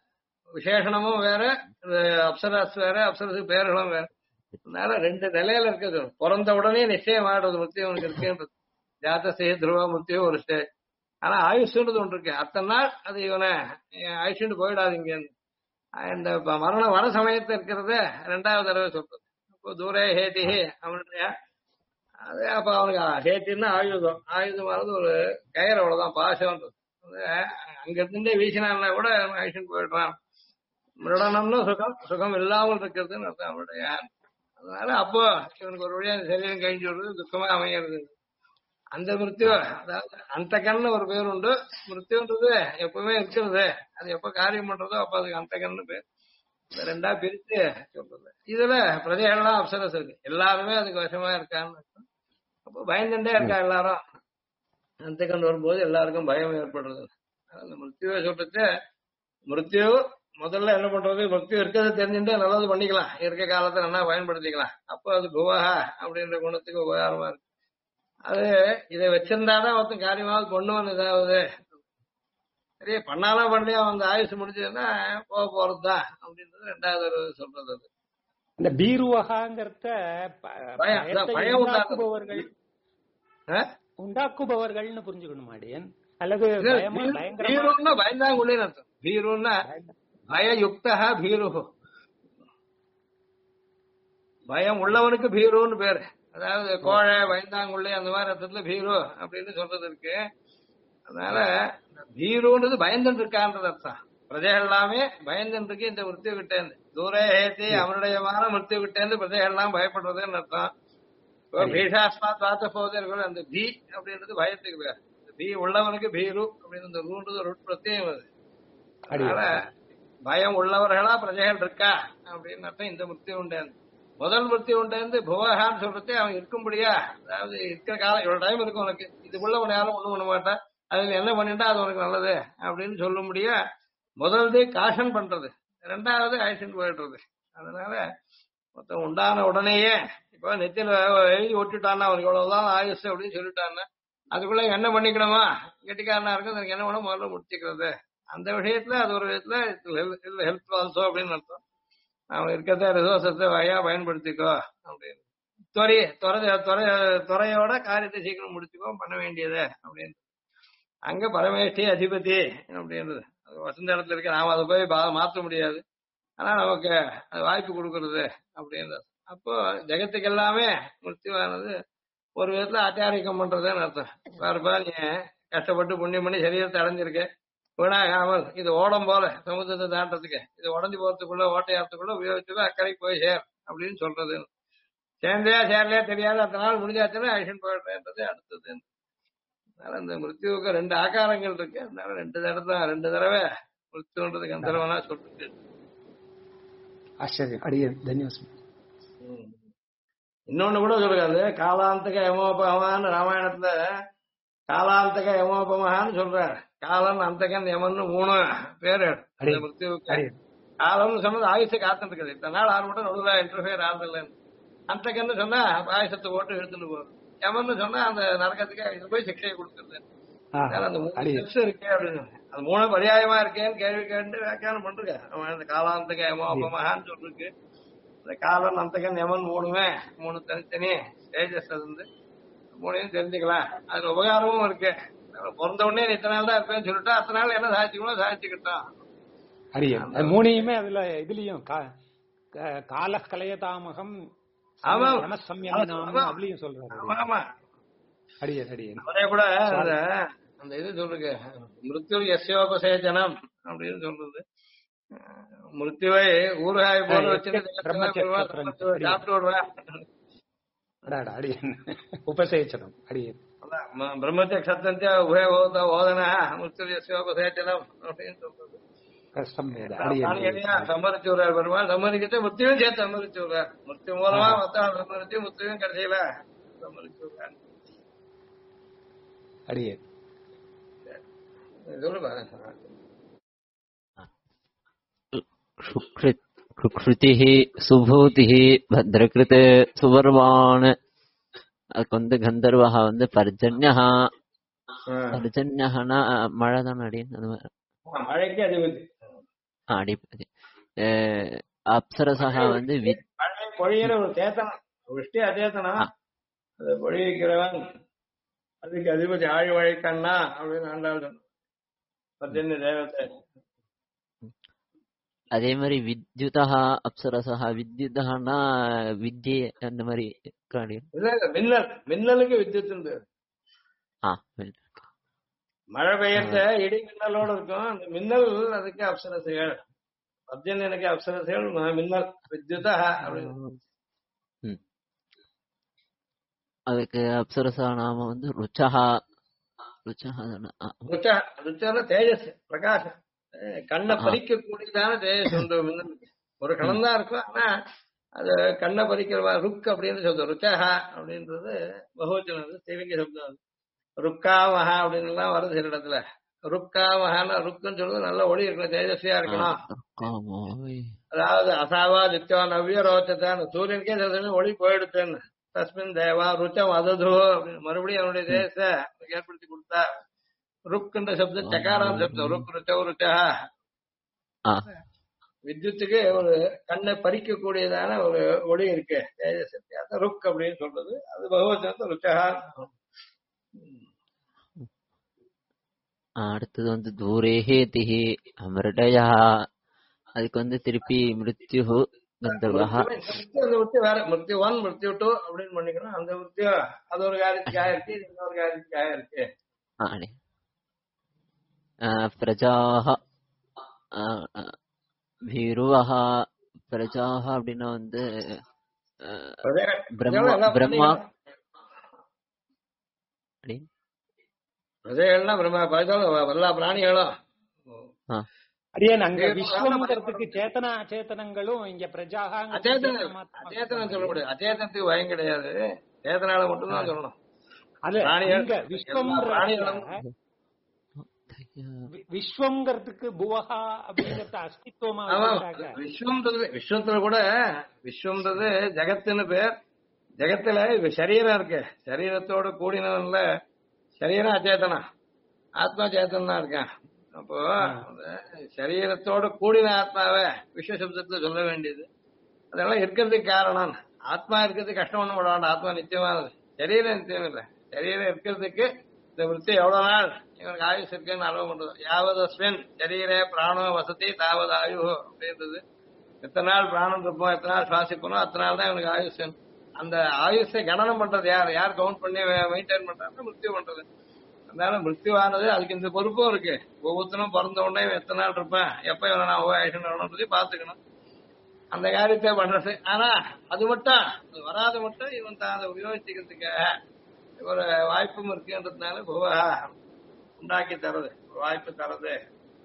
விசேஷணமும் வேற, அப்சரஸ் வேற, அப்சரசு பேர்களும் வேற. அதனால ரெண்டு நிலையில இருக்குது. பிறந்த உடனே நிச்சயம் ஆடுறது மிருத்யு உனக்கு இருக்குன்றது. ஜாதசே துருவ மிருத்யு ஒரு ஸ்டேஜ். ஆனா ஆயுஷ்ன்றது ஒன்று இருக்கு. அத்தனை நாள் அது இவனை ஆயுஷ்ன்னு போயிடாதீங்க. இந்த மரண வர சமயத்தை இருக்கிறத ரெண்டாவது தடவை சொல்றது. இப்போ தூரே ஹேதி அவனுடைய அது அப்ப அவனுக்கு ஹேத்தின்னா ஆயுதம். ஆயுதமானது ஒரு கயிறு, அவ்வளவுதான் பாசம்ன்றது. அங்க இருந்துட்டே வீசினான்னா கூட ஆயுஷன் போயிடுறான். மிருடனம்னு சுகம், சுகம் இல்லாமல் இருக்கிறதுன்னு அர்த்தம் அவனுடைய. அதனால அப்போ இவனுக்கு ஒரு வழியா சரீரம் கழிஞ்சு விடுறது, துக்கமா அமைகிறது. அந்த மிருத்யு, அதாவது அந்த கண்ணு ஒரு பேர் உண்டு. மிருத்யுன்றது எப்பவுமே இருக்கிறது. அது எப்ப காரியம் பண்றதோ அப்ப அதுக்கு அந்த கண்ணு பேர். இந்த ரெண்டா பிரித்து சொல்றது. இதுல பிரஜைகள்லாம் அப்சரஸ் இருக்கு. எல்லாருமே அதுக்கு வசமா இருக்கான்னு அர்த்தம். அப்போ பயந்துட்டே இருக்கா எல்லாரும். அந்த கண் வரும்போது எல்லாருக்கும் பயம் ஏற்படுறது. அந்த மிருத்யுவை சொல்றது, மிருத்யு முதல்ல என்ன பண்றது, மிருத்யு இருக்கிறது தெரிஞ்சுட்டு நல்லது பண்ணிக்கலாம். இருக்க காலத்தை நல்லா பயன்படுத்திக்கலாம். அப்போ அது புவஹா அப்படின்ற குணத்துக்கு உபகாரமா இருக்கு. அது இதை வச்சிருந்தாதான் ஒருத்தன் காரியமாவது பண்ணுவான். ஏதாவது சரி பண்ணாலும் பண்ணலையா அந்த ஆயுசு முடிஞ்சதுன்னா போக போறதுதான் அப்படின்றது ரெண்டாவது சொல்றது. அது இந்த பீருவகாங்கிறத பயம் உண்டாக்குபவர்கள் உண்டாக்குபவர்கள்னு புரிஞ்சுக்கணும் அடியன். அல்லது பீருன்னா பயந்தாங்குள்ளேன்னு அர்த்தம். பீருன்னா பயயுக்தா பீரு, பயம் உள்ளவனுக்கு பீருன்னு பேரு. அதாவது கோழை பயந்தாங்குள்ளே அந்த மாதிரி அர்த்தத்துல பீரு அப்படின்னு சொல்றது இருக்கு. அதனால பீருன்றது பயந்துட்டு இருக்கான்றது அர்த்தம். பிரஜைகள் எல்லாமே பயந்துட்டு இருக்கு இந்த மிருத்யு கிட்ட இருந்து. தூரே ஏத்தி அவனுடையமான மிருத்யு கிட்ட இருந்து பிரஜைகள் எல்லாம் பயப்படுறதுன்னு அர்த்தம். பீஷாஸ்மாத் பார்த்த போதே அந்த பீ அப்படின்றது பயத்துக்கு பேர். பீ உள்ளவனுக்கு பீரு அப்படின்னு இந்த ரூன்றது ஒரு பிரத்யேகம் அது. அதனால பயம் உள்ளவர்களா பிரஜைகள் இருக்கா அப்படின்னு அர்த்தம் இந்த மிருத்யு உண்டு. முதல் மிருத்தி உண்டு புவகான்னு சொல்றது அவன் இருக்கும்படியா, அதாவது இருக்கிற காலம் இவ்வளவு டைம் இருக்கும் உனக்கு, இதுக்குள்ள உன யாரும் ஒண்ணும் பண்ண மாட்டான், அதுல என்ன பண்ணிட்டா அது உனக்கு நல்லது அப்படின்னு சொல்ல முடியா. முதல்து காஷன் பண்றது, ரெண்டாவது ஆக்ஷன் போயிடுறது. அதனால மொத்தம் உண்டான உடனேயே இப்ப நெத்தியில எழுதி ஒட்டுட்டான்னா அவனுக்கு இவ்வளவுதான் ஆயுசு அப்படின்னு சொல்லிட்டான்னா அதுக்குள்ள என்ன பண்ணிக்கணுமா, கெட்டிக்காரனா இருக்கு அதுக்கு என்ன பண்ண முதல்ல முடிச்சுக்கிறது. அந்த விஷயத்துல அது ஒரு விதத்துல ஹெல்ப் ஆல்சோ அப்படின்னு அர்த்தம். அவன் இருக்கிறத ரிசோர்ஸத்தை வகையா பயன்படுத்திக்கோ அப்படின்னு. துறையோட காரியத்தை சீக்கிரம் முடிச்சுக்கோ பண்ண வேண்டியது அப்படின்னு. அங்க பரமேஷ்டி அதிபதி அப்படின்றது அது வசந்த இடத்துல இருக்க. நாம அதை போய் மாற்ற முடியாது. ஆனா நமக்கு அது வாய்ப்பு கொடுக்கறது அப்படின்றது. அப்போ ஜெகத்துக்கு எல்லாமே மிருத்யுவானது ஒரு விதத்துல ஆச்சாரியம் பண்றதுன்னு அர்த்தம். வேறுபா நீ கஷ்டப்பட்டு புண்ணியம் பண்ணி சரீரத்தை அடைஞ்சிருக்க, வீணாகாமல் இது ஓடம் போல சமுத்திரத்தை தாண்டறதுக்கு, இது உடஞ்சி போறதுக்குள்ள ஓட்டையாறதுக்குள்ள உபயோகிச்சுதான் அக்கறைக்கு போய் சேர் அப்படின்னு சொல்றது. சேர்ந்தையா சேரலையா தெரியாது, அத்தனை நாள் முடிஞ்சாச்சுன்னா ஆக்ஷன் போயிடுறேன்றது அடுத்தது. அதனால இந்த மிருத்யுவுக்கு ரெண்டு ஆகாரங்கள் இருக்கு. அதனால ரெண்டு தடவை மிருத்யுன்றது கந்தர்வனா சொல்லிட்டு ஆச்சரியம். அடியே தன்யவாதம். இன்னொன்னு கூட சொல்றாரு, காலாந்தக யமோபமான்னு ராமாயணத்துல காலாந்தக யமோபமான்னு சொல்றாரு. காலம் அந்தகன் யமன்னு 3 பேரு மிருத்யுவுக்கு. காலம்னு சொன்னது ஆயுஷை காத்துட்டு இருக்குது. இத்தனை நாள் ஆறு மட்டும் நடுவில் இன்டர்ஃபியர் ஆகுதில்லைன்னு. அந்தகன்னு சொன்னா ஆயுஷத்தை போட்டு எடுத்துட்டு போறது. யமன்னு சொன்னா அந்த நரகத்துக்கு போய் சிக்ஷையை கொடுக்குறது. அந்த 3 இருக்கு அப்படின்னு அது 3 பரியாயமா இருக்கேன்னு கேள்வி கேட்டு வியாக்கியானம் பண்றேன். அந்த காலாந்தக யமோபமான்னு சொல்லிருக்கு. இந்த காலம் அந்தகன் யமன் 3 தனித்தனி ஸ்டேஜஸ் இருந்து 3 தெரிஞ்சுக்கலாம். அதுல உபகாரமும் இருக்கு. பிறந்த உடனே நீ இத்தனை நாள் தான் இருப்பேன்னு சொல்லிட்டா அத்தனை நாள் என்ன சாதிச்சுக்கணும் சாதிச்சுக்கிட்டோம். அடியன் மூணையுமே அதுல இதுலயும் கால கலையதாமகம் அதுலயும் சொல்றாரு. ஆமா அடியன் அடியன் அதே கூட அந்த இது சொல்லுங்க, மிருத்யு யஸ்யோபசேச்சனம் அப்படின்னு சொல்றது. மிருத்யுவை ஊறுகாய் போல வச்சுட்டு சாப்பிட்டு விடுவேன். உபசேச்சனம் அடியன் பிரம்மச்சக்ஷத்தஞ்ச உபய ஓதன மிருத்யு யஸ்யோபசேச்சனம் அப்படின்னு சொல்றது. சம்மதிச்சு விடுறாரு பெருமாள். சம்மதிக்கிட்டு மிருத்தியும் சேர்த்து சம்மதிச்சு விடுறார். மிருத்தி மூலமா மொத்தம் சம்மதிச்சு மிருத்தியும் கடைசியில சம்மதிச்சு விடுறாரு. அடியே சுக்ருதிஹ சுபூதிஹ பத்ரகிருத் சுவர்வான். அதுக்கு வந்து கந்தர்வஹா வந்து பர்ஜன்யஹா. பர்ஜன்யஹனா மழை தானே அடியன், அது மழைக்கு அதிபதி அடிப்பதி. அப்சரசா வந்து பொழியிற ஒரு சேத்தனம், விஷ்டி அச்சேத்தனா, அதை பொழிக்கிறவன் அதுக்கு அதிபதி ஆழ்வழி கண்ணா அப்படின்னு ஆண்டாள் பர்ஜன்ய தேவத்தை. அதே மாதிரி வித்யுதா அப்சரசா. வித்யுதா வித்யை அந்த மாதிரி மின்னல், மின்னலுக்கு வித்யுத் பேர். மழை பெய்யறத இடி மின்னலோட இருக்கும், அந்த மின்னல் அதுக்கு அப்சரசுகள். பர்ஜன்யனுக்கு அப்சரசுகள் மின்னல் வித்யுதா அப்படின்னு. அதுக்கு அப்சரசா நாம வந்து ருச்சஹா. ருச்சா தேஜஸ் பிரகாசம், கண்ணை பறிக்க கூடியதான தேஜஸ் உண்டு மின்னலுக்கு. ஒரு கணம் தான் இருக்கும், ஆனா அது கண்ணை பறிக்கிற ருக் அப்படின்னு சொல்றது. ருச்சஹா அப்படின்றது பகுவச்சனம், ஸ்ரீலிங்க சப்தம். ருக்கா மகா அப்படின்னு எல்லாம் வருது சில இடத்துல. ருக்கா மகான ருக்குன்னு சொல்றது நல்ல ஒளி இருக்கணும், தேஜஸ்வியா இருக்கணும். அதாவது அசாவா நித்தியோ நவ்ய ரோச்சத்தான்னு சூரியனுக்கே சில சமயம் ஒளி போயிடுச்சுன்னு. தஸ்மின் தேவா ருச்சம் அதது அப்படின்னு மறுபடியும் அவனுடைய தேசத்தை ஏற்படுத்தி கொடுத்தா. ருக்குன்ற சப்தம் சகாராம் சப்தம். ருக் ருச்சவ் ருச்சா. வித்யுத்துக்கு ஒரு கண்ணை பறிக்க கூடியதான ஒரு ஒளி இருக்கு, தேஜசக்தி. அதான் ருக் அப்படின்னு சொல்றது. அது பகவத் ருச்சகா. அடுத்தது வந்து தூரேஹேதிஹி அமிர்டயா. அதுக்கு வந்து திருப்பி மிருத்யு கந்தர்வஹா. வேற மிருத்யு 1 மிருத்யு 2 அப்படின்னு பண்ணிக்கணும். அந்த மிருத்யு அது ஒரு காரியத்துக்கு ஆயிருக்கு, இது இன்னொரு காரியத்துக்கு ஆயிருக்கு. பிரஜாஹ பீருவஹா. பிரஜாஹ அப்படின்னா வந்து பிரம்மா. பிரஜைகள்னா பிரம்மா, எல்லா பிராணிகளும். அடியேன் அங்க விஸ்வம்ங்கிறதுக்கு சேத்தனா அச்சேதனங்களும் இங்க பிரஜாக அச்சேதனம் சொல்ல முடியாது. அச்சேதனத்துக்கு பயம் கிடையாது, சேதனால மட்டும்தான் சொல்லணும். விஸ்வம்ங்கிறதுக்கு புவஹா அப்படிங்கறது அஸ்தித்வமா. விஸ்வத்துல கூட விஸ்வம்ன்றது ஜெகத்துன்னு பேர். ஜெகத்துல சரீரம் இருக்கு, சரீரத்தோட கூடினவன்ல சரீரம் அச்சேதனா, ஆத்மா சேத்தனா தான் இருக்கேன். அப்போ சரீரத்தோட கூடின ஆத்மாவை விஸ்வசப்தத்துல சொல்ல வேண்டியது. அதெல்லாம் இருக்கிறதுக்கு காரணம். ஆத்மா இருக்கிறதுக்கு கஷ்டம் ஒண்ணும் பட வேண்டாம், ஆத்மா நிச்சயமானது. சரீரம் நிச்சயம் இல்லை. சரீரம் இருக்கிறதுக்கு இந்த விருத்தி எவ்வளவு நாள் இவனுக்கு ஆயுஷ் இருக்குன்னு அனுபவம் பண்றது. யாவதஸ்மின் சரீரே பிராணோ வசதி தாவது ஆயு அப்படின்றது. எத்தனை நாள் பிராணம் இருப்போம், எத்தனை நாள் சுவாசிப்போம், அத்தனை நாள் தான் இவனுக்கு ஆயுஷ். அந்த ஆயுஷை கணனம் பண்றது யார், யார் கவுண்ட் பண்ணி மெயின்டைன் பண்றாங்க, மிருத்யு பண்றது. அதனால மிருத்யுவானது அதுக்கு இந்த பொறுப்பும் இருக்கு. ஒவ்வொருத்தரும் பிறந்த உடனே எத்தனை நாள் இருப்பேன், எப்ப இவனை நான் ஆயுஷன்றதை பாத்துக்கணும். அந்த காரியத்தை பண்றது. ஆனா அது மட்டும் வராது மட்டும் இவன் தான் அதை உபயோகிச்சுக்கிறதுக்காக ஒரு வாய்ப்பும் இருக்குன்றதுனால உண்டாக்கி தரது, வாய்ப்பு தரது.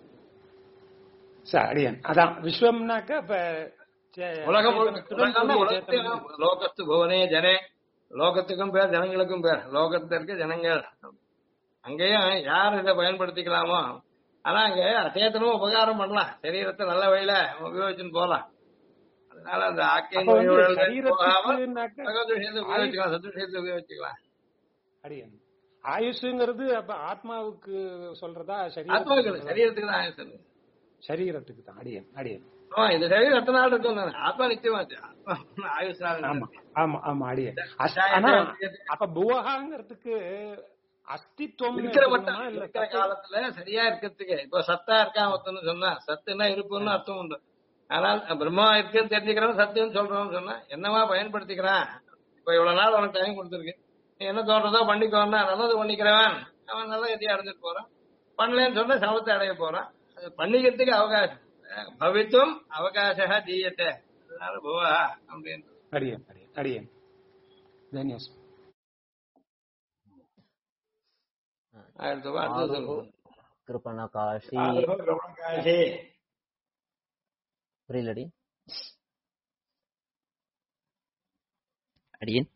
அதான் விஸ்வம்னாக்க இப்ப உலகம் லோகத்து புவனே ஜனே. லோகத்துக்கும் பேர், ஜனங்களுக்கும் பேர். லோகத்திற்கு ஜனங்கள். அங்கேயும் யார் இதை பயன்படுத்திக்கலாமோ. ஆனா அங்க அச்சேதனமும் உபகாரம் பண்ணலாம், சரீரத்தை நல்ல வழியில உபயோகிச்சுன்னு போகலாம். அதனால அந்த ஆக்கையின் உபயோகிச்சுக்கலாம், சதுஷயத்தை உபயோகிச்சுக்கலாம். ஆயுஷுங்கிறது அப்ப ஆத்மாவுக்கு சொல்றதா? ஆத்மாவுக்கு, சரீரத்துக்கு தான் ஆயுஷ். சரீரத்துக்கு தான். அடியன் அடியன் இந்த சரீரம் எத்தனை நாள் இருக்கும், ஆத்மா நிச்சயமாச்சு. ஆயுஷ். ஆமா ஆமா ஆமா அடியன். அப்ப புவகாங்கிறதுக்கு அஸ்தித்வம் இருக்கிற மட்டும் எடுத்துக்கணுமா இல்ல இருக்கிற காலத்துல சரியா இருக்கிறதுக்கு இப்போ சத்தா இருக்கான் ஒருத்தன்னு சொன்னா சத்துன்னா இருப்புன்னு அர்த்தம் உண்டு. ஆனால் பிரம்மா இருக்குன்னு தெரிஞ்சுக்கிறவன் சத்துன்னு சொல்றோம்னு சொன்னா என்னவா பயன்படுத்திக்கிறான். இப்ப இவ்வளவு நாள் உனக்கு டைம் கொடுத்துருக்கு, நீ என்ன தோன்றதோ பண்ணிக்கோன்னா நல்லது பண்ணிக்கிறவன் அவன் நல்ல கதியை அடைஞ்சிட்டு போறான். பண்ணலன்னு சொன்னா சமத்தை அடைய போறான். அது பண்ணிக்கிறதுக்கு அவகாசம் பவித்துவம் அவகாச தீயத்தை அதனால போவா அப்படின்னு அடியேன் அடியேன் அடியேன் தன்யஸ். அடுத்தது கிருபணகாஷி காஷி புரியலடி அடியன்.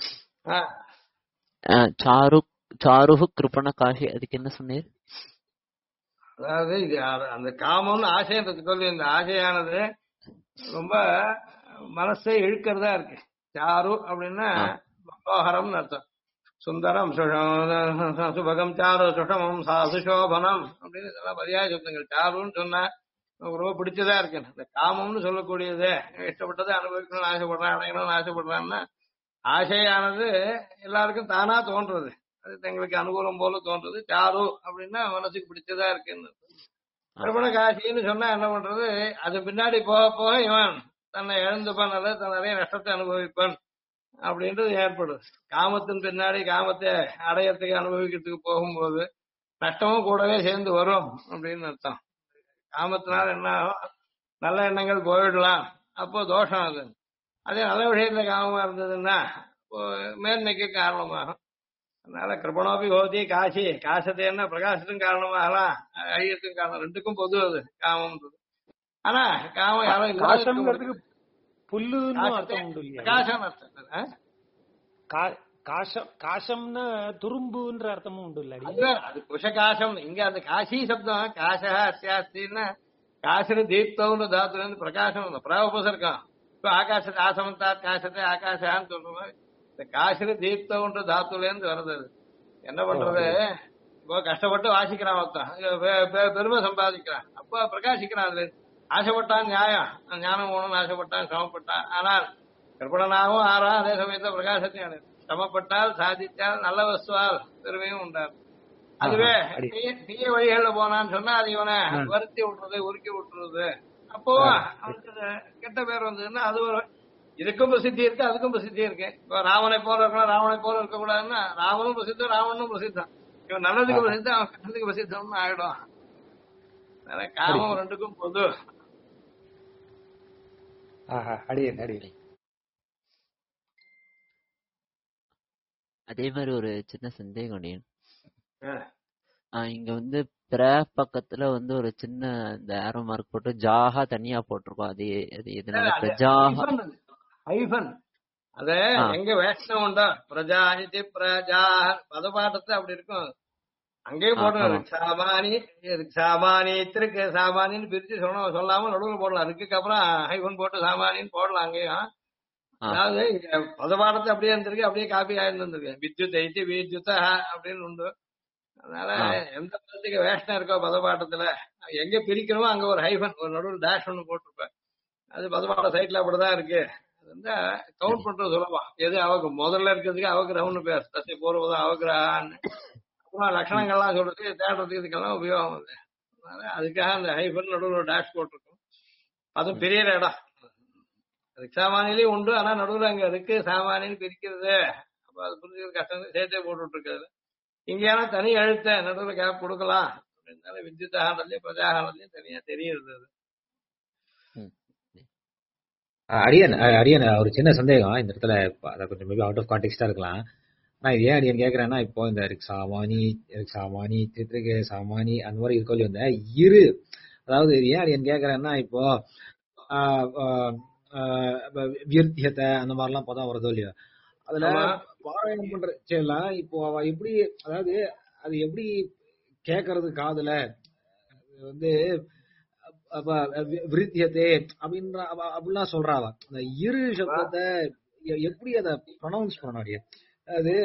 சாரு கிருபணகாஷி அதுக்கு என்ன சொன்னீர்? அதாவது இது அந்த காமம்னு ஆசைன்றது சொல்லி இந்த ஆசையானது ரொம்ப மனசை இழுக்கிறதா இருக்கு. சாரு அப்படின்னா மனோகரம்னு அர்த்தம். சுந்தரம் சுபகம் சாரு சுஷமம் சுசோபனம் அப்படின்னு இதெல்லாம் பரியாய சொந்தங்கள். சாருன்னு சொன்னா ரொம்ப பிடிச்சதா இருக்கு. இந்த காமம்னு சொல்லக்கூடியது இஷ்டப்பட்டதை அனுபவிக்கணும்னு ஆசைப்படுறான், அடையணும்னு ஆசைப்படுறான்னா ஆசையானது எல்லாருக்கும் தானா தோன்றது, அது தங்களுக்கு அனுகூலம் போல தோன்றது. சாரு அப்படின்னா மனசுக்கு பிடிச்சதா இருக்குன்னு. திருமண காசின்னு சொன்னா என்ன பண்றது, அது பின்னாடி போக போக இவன் தன்னை இழந்துப்பான், அல்லது தன் நிறைய நஷ்டத்தை அனுபவிப்பான் அப்படின்றது ஏற்படுது. காமத்தின் பின்னாடி காமத்தை அடையறதுக்கு அனுபவிக்கிறதுக்கு போகும்போது நஷ்டமும் கூடவே சேர்ந்து வரும் அப்படின்னு அர்த்தம். காமத்தினால என்ன ஆகும், நல்ல எண்ணங்கள் போயிடலாம், அப்போ தோஷம் அது. அதே நல்ல விஷயத்துல காமமா இருந்ததுன்னா மேன்மைக்கு காரணமாகும். அதனால கிருபணோபி ஹோதி காசி காசத்தேன்னா பிரகாசத்துக்கும் காரணமாகலாம், ஐயத்துக்கும் காரணம், ரெண்டுக்கும் பொது அது காமம்ன்றது. ஆனா காமம் யாரும் காசம்ங்கிறதுக்கு புல்லுன்னு அர்த்தம் உண்டு இல்லையா? பிரகாசம் அர்த்தம். காசம்னா துரும்புன்ற அர்த்தமும் உண்டு இல்ல? அது குஷகாசம். இங்க அந்த காசி சப்தம் காசா அத்தியாஸ்தின்னா காசுன்னு தீப்தம்னு தாத்துல இருந்து பிரகாசம் உபசர்க்கம். இப்போ ஆகாசத்தை ஆசமந்தா காசத்தை ஆகாசான்னு சொல்ற மாதிரி இந்த காசுன்னு தீப்தம்ன்ற தாத்துல இருந்து வருது. அது என்ன பண்றது, இப்போ கஷ்டப்பட்டு வாசிக்கிறான் ஒருத்தன், பெருமை சம்பாதிக்கிறான், அப்போ பிரகாசிக்கிறான். அதுல ஆசைப்பட்டான் நியாயம், ஞானம் போகணும்னு ஆசைப்பட்டான், சிரமப்பட்டான். ஆனால் கிருபணனாகவும் ஆறாம், அதே சமயத்துல பிரகாசத்தையும் அடையும். சிரமப்பட்டால் சாதித்தால் நல்ல வஸ்துவால் பெருமையும் உண்டாரு. அதுவே தீய வழிகள்ல போனான்னு சொன்னா அது இவனை வருத்தி விட்டுறது, உருக்கி விட்டுறது. அப்போ அவனுக்கு கெட்ட பேர் வந்ததுன்னா அது ஒரு இதுக்கும் பிரசித்தி இருக்கு, அதுக்கும் பிரசித்தி இருக்கு. இப்போ ராவனை போல இருக்கலாம், ராவனை போல இருக்க கூடாதுன்னா ராவனும் பிரசித்தம், ராவனும் பிரசித்தம். இவன் நல்லதுக்கு பிரசித்தம், அவன் கெட்டதுக்கு பிரசித்தம்னு ஆயிடும். காமம் ரெண்டுக்கும் பொது. அதே மாதிரி ஒரு சின்ன சந்தேகம் அடியன். இங்க வந்து பக்கத்துல வந்து ஒரு சின்ன இந்த ஆரோ மார்க் போட்டு ஜாஹா தனியா போட்டிருக்கோம். அது எதனால பிரஜாஹா ஹைஃபன் அத எங்க வேஷம் உண்டா பிரஜா இது பிரஜா பதபாட்டத்தை அப்படி இருக்கும். அங்கேயும் போடணும் சாமானி சாமானி திருக்கு சாமானின்னு பிரிச்சு சொல்லாம நடுவில் போடலாம். அதுக்கு அப்புறம் ஹைஃபன் போட்டு சாமானின்னு போடலாம். அங்கேயும் அதாவது பதபாட்டத்தை அப்படியே இருந்திருக்கு, அப்படியே காப்பி ஆயிருந்திருக்கு. வித்யுத் ஐத்தி வித்யுத்த அப்படின்னு உண்டு. அதனால எந்த பதத்துக்கு வேஷம் இருக்கோ பதபாட்டத்துல எங்க பிரிக்கணுமோ அங்க ஒரு ஹைஃபன், ஒரு நடுவில் டேஷ் ஒண்ணு போட்டிருப்பேன். அது பதபாட்ட சைட்ல அப்படிதான் இருக்கு. அது வந்து கவுண்ட் பண்றது சுலபம். எது அவக்கு முதல்ல இருக்கிறதுக்கு அவக்கு ரவுண்ட் பேர் தசை போடுவதும் அவக்குறான்னு அப்புறம் லட்சணங்கள்லாம் சொல்றதுக்கு தேடுறதுக்கு இதுக்கெல்லாம் உபயோகம் இல்லை. அதனால அதுக்காக அந்த ஹைஃபன் நடுவில் ஒரு டேஷ் போட்டிருக்கோம். அதுவும் பெரிய இடம். அதுக்கு சாமானிலையும் உண்டு, ஆனா நடுவில் அங்க இருக்கு சாமானின்னு பிரிக்கிறது. அப்ப அது புரிஞ்சுக்கிறது கஷ்டம், சேர்த்தே போட்டுட்டு இருக்காது. இங்கேயான தனி எழுத்த நடுவில் கேப் கொடுக்கலாம் அப்படின்னால வித்யுத் ஆகலையும் பிரஜாகலையும் தனியா தெரியுது. அடியன் ஒரு சின்ன சந்தேகம் இந்த இடத்துல, அதை கொஞ்சம் மேபி அவுட் ஆஃப் கான்டெக்ஸ்டா இருக்கலாம். நான் இது ஏன் அடியன் கேட்கறேன்னா, இப்போ இந்த சாமானி சித்திரிகை சாமானி அந்த மாதிரி இருக்கோம் இந்த இரு, அதாவது ஏன் அடியன் கேட்கறேன்னா, இப்போ வியர்த்தியத்தை அந்த மாதிரிலாம் பதம் வருதோ இல்லையோ, அதுல பாராயணம் பண்ற சரிலாம் இப்போ அவ எப்படி, அதாவது அது எப்படி கேட்கறது காதுல வந்து விருத்தியத்தே அப்படின்ற அப்படிலாம் சொல்றாவா. அந்த இரு சப்தத்தை எப்படி அதை ப்ரொனவுன்ஸ் பண்ண அது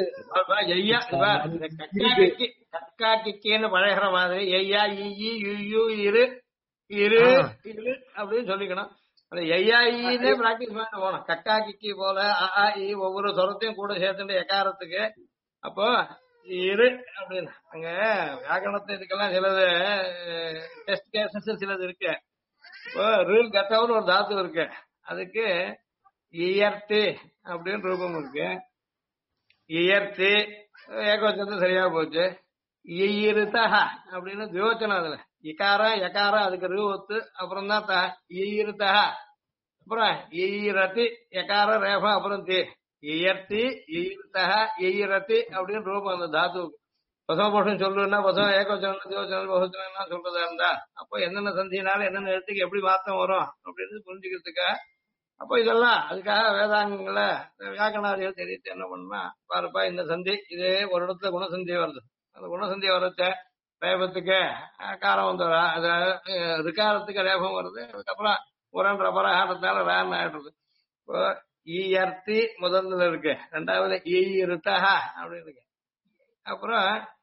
கக்காக்கின்னு பழகிற மாதிரி ஐயா இரு இரு இரு அப்படின்னு சொல்லிக்கணும். அந்த ஐயாயினே பிராக்டிஸ் பண்ணிட்டு போகணும். கக்கா கிக்கி போல ஒவ்வொரு சொரத்தையும் கூட சேர்த்துட்டு எக்காரத்துக்கு. அப்போ இரு அப்படின்னு அங்க வியாக்கரணத்தை இதுக்கெல்லாம் சிலது டெஸ்ட் கேசஸ் சிலது இருக்கு. இப்போ ரூல் கட்டவன் ஒரு தாத்து இருக்கு, அதுக்கு இயர்த்தி அப்படின்னு ரூபம் இருக்கு. இயர்த்தி ஏகவச்சனத்து சரியா போச்சு. இயிருத்தஹ அப்படின்னு தியோச்சனம் அதுல இக்காரம் எக்காரம் அதுக்கு ரூ ஒத்து அப்புறம் தான் இயிருத்தஹ அப்புறம் ஈரத்தி எக்கார ரேபம் அப்புறம் தீ இயர்த்தி ஈர்த்தக ஈரத்தி அப்படின்னு ரூபம் அந்த தாத்துவுக்கு. பசமபோஷம் சொல்லுன்னா பசம் ஏகவச்சனம் தியோச்சனம் பகுச்சனா சொல்றதா இருந்தா அப்போ என்னென்ன சந்தினால என்னென்ன எழுத்துக்கு எப்படி மாத்தம் வரும் அப்படின்னு புரிஞ்சுக்கிறதுக்காக அப்போ இதெல்லாம் அதுக்காக வேதாங்கங்களை வியாக்கரணாதிகள் தெரிவித்து என்ன பண்ணா பாருப்பா இந்த சந்தி இதே ஒரு இடத்துல குணசந்தி வருது, அந்த குணசந்தி வரச்ச ரேபத்துக்கு காரம் வந்துடுறா, அது ரிகாரத்துக்கு ரேபம் வருது, அதுக்கப்புறம் உரன்ற பரகாரத்தால ரேன் ஆயிடுறது. இப்போ ஈயர்த்தி முதல்ல இருக்கு, ரெண்டாவது ஈருத்தக அப்படின்னு இருக்கு. அப்புறம்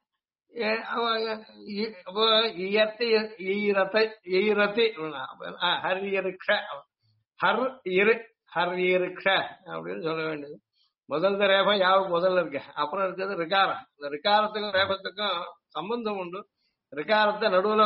அப்போ ஈயர்த்தி ஈரத்தை ஈரத்தி ஹரியருக்ஷ ஹர் இரு ஹர் இருக்ஷ அப்படின்னு சொல்ல வேண்டியது. முதல் ரேபம் யாவுக்கு முதல்ல இருக்கு, அப்புறம் இருக்கிறது ரிகாரம். இந்த ரிகாரத்துக்கும் ரேபத்துக்கும் சம்பந்தம் உண்டு. ரிகாரத்தை நடுவுல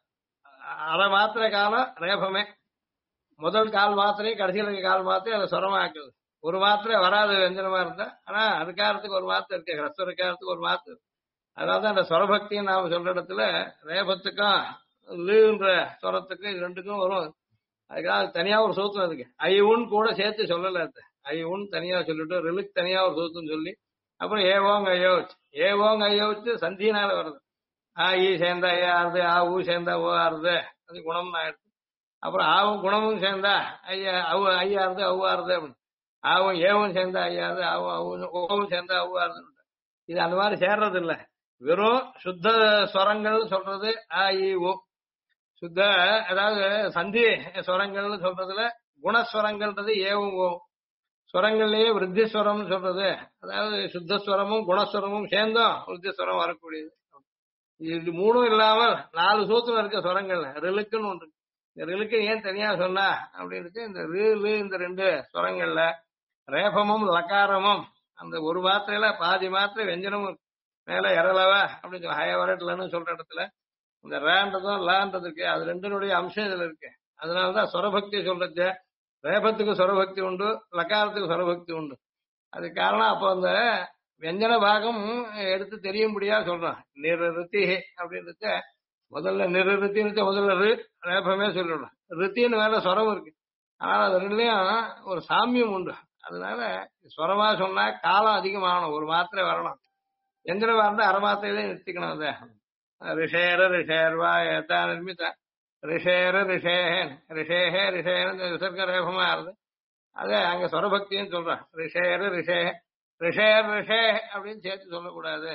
அரை மாத்திரை காலம் ரேபமே, முதல் கால் மாத்திரையும் கடைசியில் இருக்க கால் மாத்திரை அதை சொரமாக்குது. ஒரு மாத்திரை வராது வெஞ்சனமா இருந்தா, ஆனா ரிகாரத்துக்கு ஒரு மாத்திரை இருக்கு, ஹ்ரஸ்வ ரிகாரத்துக்கு ஒரு மாத்திரை. அதனாலதான் அந்த சொரபக்தின்னு நாம சொல்ற இடத்துல ரேபத்துக்கும் லீன்ற சொரத்துக்கும் இது ரெண்டுக்கும் வரும். அதுக்காக தனியா ஒரு சூத்திரம் இருக்கு. ஐவுன் கூட சேர்த்து சொல்லல, ஐவுன் தனியா சொல்லிட்டு ரிலுக்கு தனியா ஒரு சூத்திரம் சொல்லி அப்புறம் ஏவோங்க ஐயோச்சு ஏவோங்க ஐயோச்சு சந்தினால வருது. ஈ சேர்ந்தா ஏ ஆறுது, ஊ சேர்ந்தா ஓ ஆறுது, அது குணம்னு ஆயிடுது. அப்புறம் ஆவும் குணமும் சேர்ந்தா ஐயா ஐயாருது அவ்வாறுது அப்படின்னு. ஆவும் ஏவும் சேர்ந்தா ஐயாவது ஓவும் சேர்ந்தா அவ்வாறுது. இது அந்த மாதிரி சேர்றது இல்ல, வெறும் சுத்த ஸ்வரங்கள் சொல்றது ஆ இ ஓ. சுத்த அதாவது சந்தி ஸ்வரங்கள்னு சொல்றதுல குணஸ்வரங்கள்ன்றது ஏவும் ஓ. ஸ்வரங்கள்லயே விருத்திஸ்வரம்னு சொல்றது அதாவது சுத்தஸ்வரமும் குணஸ்வரமும் சேர்ந்தும் விருத்திஸ்வரம் வரக்கூடியது. இது மூணும் இல்லாமல் 4 சூத்திரம் இருக்க ஸ்வரங்கள்ல ரிலுக்குன்னு ஒன்று. இந்த ரிலுக்கு ஏன் தனியா சொன்னா அப்படின்னு இந்த இந்த 2 ஸ்வரங்கள்ல ரேபமும் லக்காரமும் அந்த ஒரு மாத்திரையில பாதி மாத்திரை வெஞ்சனமும் மேல இரலவ அப்படின்னு ஹய வரட்டுலன்னு சொல்ற இடத்துல இந்த ரேன்றதும் லான்றது இருக்கு, அது ரெண்டினுடைய அம்சம் இதுல இருக்கு. அதனாலதான் சொரபக்தி சொல்றது. ரேபத்துக்கு சொரபக்தி உண்டு, லக்காரத்துக்கு சொரபக்தி உண்டு. அது காரணம் அப்போ அந்த வெஞ்சன பாகம் எடுத்து தெரியும்படியா சொல்றோம். நிறுத்தி அப்படின்றத முதல்ல நிறுத்தி முதல்ல ரேபமே சொல்லிடணும். ரித்தின்னு வேற சொரம் இருக்கு, ஆனா அது ரெண்டுலயும் ஒரு சாமியம் உண்டு. அதனால சொரமா சொன்னா காலம் அதிகமாகணும், ஒரு மாத்திரை வரணும். வெஞ்சனமா இருந்தா அரை மாத்திரையிலே நிறுத்திக்கணும். அதை ரிஷேர ரிஷேர்வா ஏதா நிர்மித ரிஷேர ரிஷேஹன் ரிஷேஹே ரிஷேன்னு விசர்க்க ரேபமா இருது. அதே அங்க சொரபக்தின்னு சொல்றான். ரிஷேர ரிஷே ரிஷேர் ரிஷே அப்படின்னு சேர்த்து சொல்லக்கூடாது.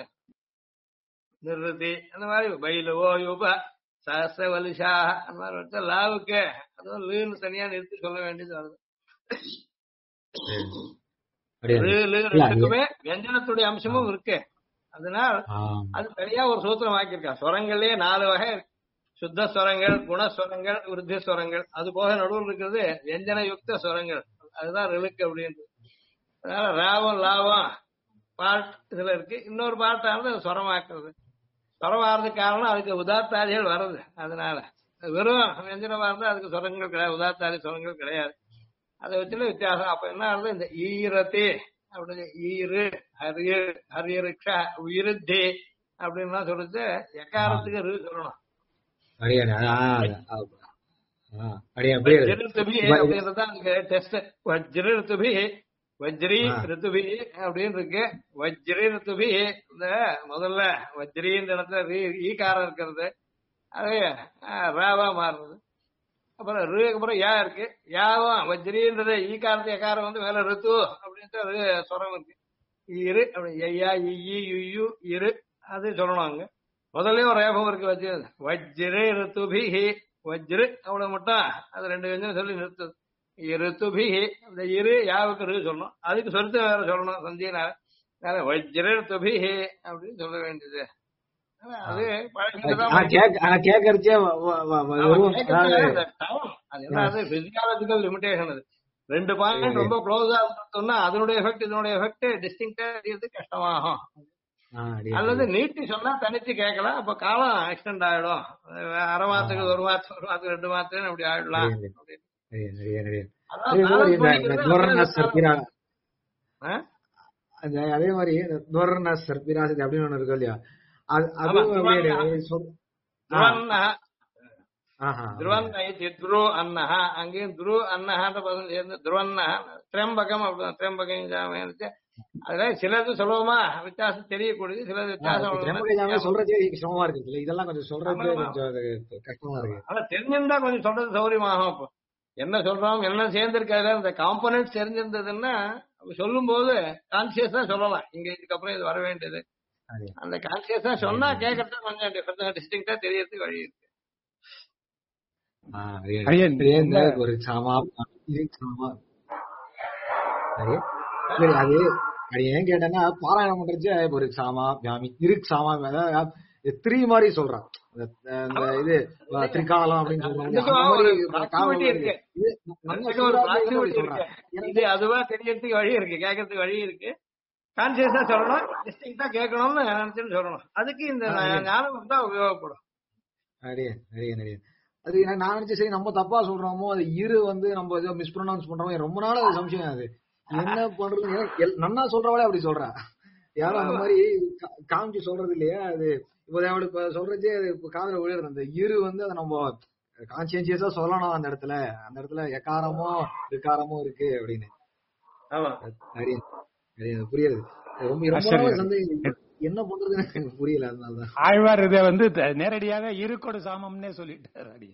நிறுத்தி அந்த மாதிரி பைலுவோ யூப சஹஸ்ர வலிஷா அந்த மாதிரி வச்சா லாவுக்கு அதுவும் லீன்னு தனியா நிறுத்தி சொல்ல வேண்டியது வருது. ரெண்டுக்குமே வியஞ்சனத்துடைய அம்சமும் இருக்கு. அதனால் அது தனியா ஒரு சூத்திரம் ஆக்கியிருக்கா. ஸ்வரங்கள்லயே 4 வகை, சுத்த ஸ்வரங்கள், குணஸ்வரங்கள், விருத்தி ஸ்வரங்கள். அது போக நடுவில் இருக்கிறது வியஞ்சன யுக்த ஸ்வரங்கள், அதுதான் ரிலுக்கு அப்படின்றது. அதனால ராவம் லாவம் பாட் இதுல இருக்கு. இன்னொரு பாட்டானது ஸ்வரமாக்குறது. ஸ்வரமாறதுக்கு காரணம் அதுக்கு உதாத்தாதிகள் வர்றது. அதனால வெறும் வியஞ்சனமா இருந்தா அதுக்கு ஸ்வரங்கள் கிடையாது, உதாத்தாதி ஸ்வரங்கள் கிடையாது. அதை வச்சுல வித்தியாசம். அப்ப என்ன ஆகுது, இந்த ஈரத்தி அப்படின்னு ஈரு ஹரியருக்ஷ உயிருத்தி அப்படின்னா சொல்லிட்டு எக்காரத்துக்கு சொல்லணும். அப்படின்றதுதான் டெஸ்ட். வஜ்ரி ரித்துபி வஜ்ரி ரித்துபி அப்படின்னு இருக்கு. வஜ்ரி ரித்துபி இந்த முதல்ல வஜ்ரின்ற இடத்துல ஈகாரம் இருக்கிறது, அதே ராவா மாறுறது. அப்புறம் அப்புறம் யா இருக்கு, யாவும் வஜ்ரின்றது ஈகாரத்து எக்காரம் வந்து மேல ரித்து அப்படின்ட்டு சொரம் இருக்கு. இரு அப்படி ஐயா இயு இரு அது சொல்லணும். அங்க முதல்ல ஒரு ரேபம் இருக்கு வச்சு வஜ்ரு ரித்துபிஹி வஜ்ரு அவ்வளவு மட்டும் அது 2 வெஞ்சனம் சொல்லி நிறுத்துது. ரித்துபிஹி அந்த இரு யாவுக்கு ரு சொல்லணும், அதுக்கு சொருத்து வேற சொல்லணும் சந்தியனால. வஜ்ரு ரித்துபிஹி அப்படின்னு சொல்ல வேண்டியது. அது பிசிக்காலஜிக்கல் லிமிடேஷன். அது 2 பாயிண்ட் ரொம்ப க்ளோஸா இருந்தோம்னா அதனுடைய எஃபெக்ட் இதனுடைய எஃபெக்ட் டிஸ்டிங்டா தெரியறது கஷ்டமாகும். அல்லது நீட்டி சொன்னா தனிச்சு கேட்கலாம். அப்ப காலம் எக்ஸ்டெண்ட் ஆயிடும். அரை மாசத்துக்கு ஒரு மாசத்துக்கு 2 மாசத்துக்கு அப்படி ஆயிடலாம். அதே மாதிரி சர்பிராசி அப்படின்னு ஒண்ணு இருக்கு இல்லையா, துரு அன்னஹா, அங்கேயும் துரு அன்னஹான்ற பதம் சேர்ந்து துருவன்னஹா திரம்பகம் திரம்பகம். அதுல சிலது சுலபமா வித்தியாசம் தெரியக்கூடியது, சிலது வித்தியாசம் சொல்றதே சிரமமா இருக்கு. இதெல்லாம் கொஞ்சம் சொல்றது கொஞ்சம் கஷ்டமா இருக்கு. ஆனா தெரிஞ்சிருந்தா கொஞ்சம் சொல்றது சௌரியமாகும். இப்போ என்ன சொல்றோம் என்ன சேர்ந்திருக்காது அந்த காம்பனன்ட்ஸ் தெரிஞ்சிருந்ததுன்னா சொல்லும் போது கான்சியஸா சொல்லலாம். இங்க இதுக்கப்புறம் இது வர வேண்டியது அந்த கான்சியஸா சொன்னா கேட்கறது கொஞ்சம் டிஃபரெண்டா டிஸ்டிங்டா தெரியறதுக்கு வழி இருக்கு. ஒரு சாமா அது ஏன் கேட்டேன்னா பாராயணம் பண்றச்சு ஒரு சாமா ஜாமி இருக்கு சாமா த்ரீ மாதிரி சொல்றான். இது திரிகாலம் அப்படின்னு சொல்றாங்க. அதுவா தெரியறதுக்கு வழி இருக்கு, கேட்கறதுக்கு வழி இருக்கு. கான்சியஸா சொல்லணும், டிஸ்டிங்டா கேட்கணும்னு நினைச்சுன்னு சொல்லணும். அதுக்கு இந்த ஞானம் தான் உபயோகப்படும். அது நான் நினைச்சு சரி நம்ம தப்பா சொல்றோமோ, அது நம்ம ஏதோ மிஸ்ப்ரொனவுன்ஸ் பண்றோமோ, ரொம்ப நாள் அது சம்சயம். அது என்ன பண்றது நன்னா சொல்றவளே அப்படி சொல்றா, யாரும் அந்த மாதிரி காமிச்சு சொல்றது இல்லையா. அது இப்ப சொல்றதே காதல விழுறது. அந்த அதை நம்ம கான்சியன்சியஸா சொல்லணும். அந்த இடத்துல எக்காரமோ விகாரமோ இருக்கு அப்படின்னு. புரியுது. ரொம்ப சந்தேகம் என்ன பண்றதுன்னு எனக்கு புரியல. அதனாலதான் ஆழ்வார் இதை நேரடியாக இருக்கோடு சாமம்னே சொல்லிட்டாரு.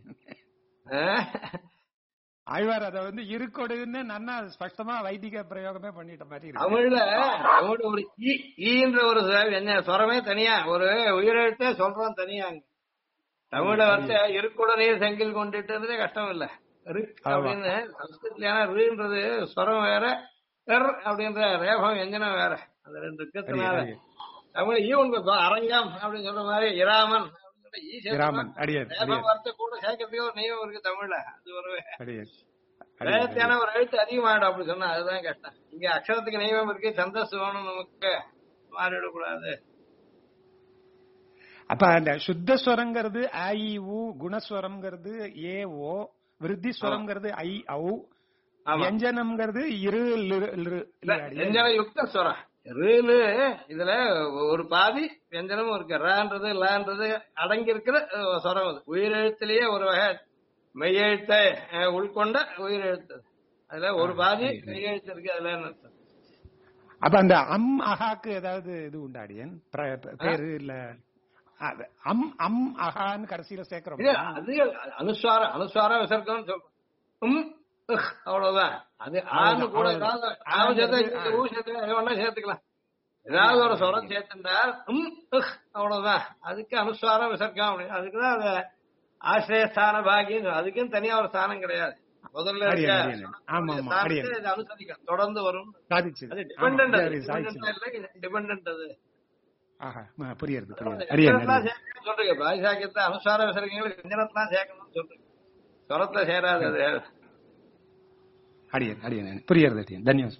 ஆழ்வார் அதை இருக்கொடுன்னு நன்னா ஸ்பஷ்டமா வைதிக பிரயோகமே பண்ணிட்ட மாதிரி தமிழ்ல ஒரு ஈன்ற ஒரு சொரமே தனியா, ஒரு உயிரெழுத்தே சொல்றோம் தனியா. தமிழ்ல இருக்கொடனே செங்கில் கொண்டுட்டு கஷ்டம் இல்ல. அப்படின்னு சம்ஸ்கிருத்ல ரீன்றது ஸ்வரம் வேற, அப்படின்ற ரேபம் எஞ்சனம் வேற. அந்த ரெண்டு இருக்கிறதுனால தமிழ் அரங்கம் அப்படின்னு சொல்ற மாதிரி இராமன் கூட சேர்க்கறதுக்கு ஒரு நியமம் இருக்கு தமிழ்ல. அது ஒரு வேகத்தியான ஒரு எழுத்து அதிகமாயிடும் அப்படி சொன்னா அதுதான் கஷ்டம். இங்க அக்ஷரத்துக்கு நியமம் இருக்கு, சந்தஸ் வேணும், நமக்கு மாறிவிடக்கூடாது. அப்ப அந்த சுத்த ஸ்வரங்கிறது ஐ உ, குணஸ்வரம்ங்கிறது ஏ ஓ, விருத்தி ஸ்வரம்ங்கிறது ஐ ஔ, வியஞ்சனம்ங்கிறது வியஞ்சன யுக்த ஸ்வரம் இதுல ஒரு பாதி வியஞ்சனமும் இருக்கு. ரான்றது லான்றது அடங்கி இருக்கிற ஸ்வரம். அது உயிரெழுத்திலேயே ஒரு வகை மெய்யெழுத்தை உள்கொண்ட உயிரெழுத்து. அதுல ஒரு பாதி மெய்யெழுத்து இருக்கு. அதுல அப்ப அந்த அம் அஹாக்கு ஏதாவது இது உண்டாடியன் பேரு இல்ல? அம் அஹான்னு கடைசியில சேர்க்கிறோம். அது அனுஸ்வாரம் விசர்க்கம் சொல்றோம். அவ்வளவுதான். அது ஆணு கூட சேர்த்துக்கலாம். ஏதாவது ஒரு சொரம் சேர்த்துட்டால் அவ்வளவுதான். அதுக்கு அனுஸ்வாரம் விசர்க்கம் அப்படின்னு. அதுக்குதான் அது ஆசிரியஸ்தான பாகியம். அதுக்குன்னு தனியா ஒரு ஸ்தானம் கிடையாது. முதல்ல அனுசரிக்கும், தொடர்ந்து வரும். டிபெண்டன்ட் அது. புரியுது. சொல்றீங்க பாகிசாக்கியத்தை அனுஸ்வார விசர்க்கங்கள் விஞ்சனத்தான் சேர்க்கணும்னு சொல்றீங்க, சொரத்துல சேராது. அது புரியுது. தன்யவாதம்.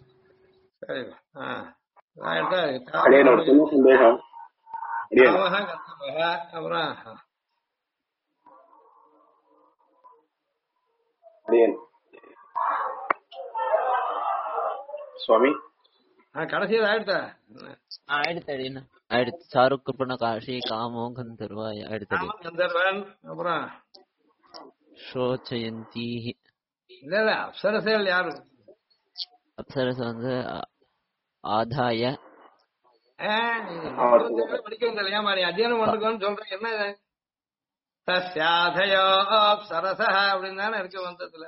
சுவாமி கடைசியில் ஆயிடுத்தா? ஆயிடுத்து. சாருக்கப்பன காஷி காமோ கந்தர்வாய் ஆயிடுத்து. கந்தர்வன் அப்புறம் ஷோச்சயந்தி. இல்ல அப்சரசேல் யாரு? அப்சரச ஆதாய படிக்கிறது இல்லையா மாதிரி அத்தியனம் பண்ணிருக்கோன்னு சொல்றேன். என்ன தஸ்யாதயோ அப்சரச அப்படின்னு தானே இருக்கு மந்திரத்துல.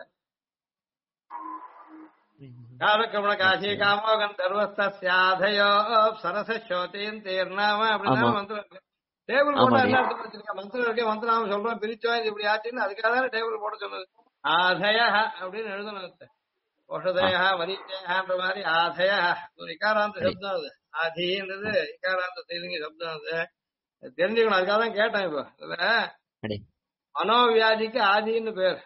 காரக்கமண காசி காமோ கந்தர்வஸ்யாதயோ அப்சரச சோதியின் தேர்நாம அப்படின்னு மந்திரம் இருக்கு. டேபிள் போட்டா என்ன அர்த்தம் வச்சிருக்கேன்? மந்திரம் இருக்கே, மந்திரம் சொல்றோம் பிரிச்சோ இப்படி ஆச்சுன்னு அதுக்காக தானே டேபிள் போட சொன்னது. ஆதய அப்படின்னு எழுதணும். ஓஷதய மரீச்சன்ற மாதிரி ஆதய ஒரு இக்காராந்த சப்தம். அது ஆதின்றது இக்காராந்த தெலுங்கு சப்தம். அது தெரிஞ்சுக்கணும். அதுக்காக தான் கேட்டேன். இப்போ இதுல மனோவியாதிக்கு ஆதின்னு பேர்,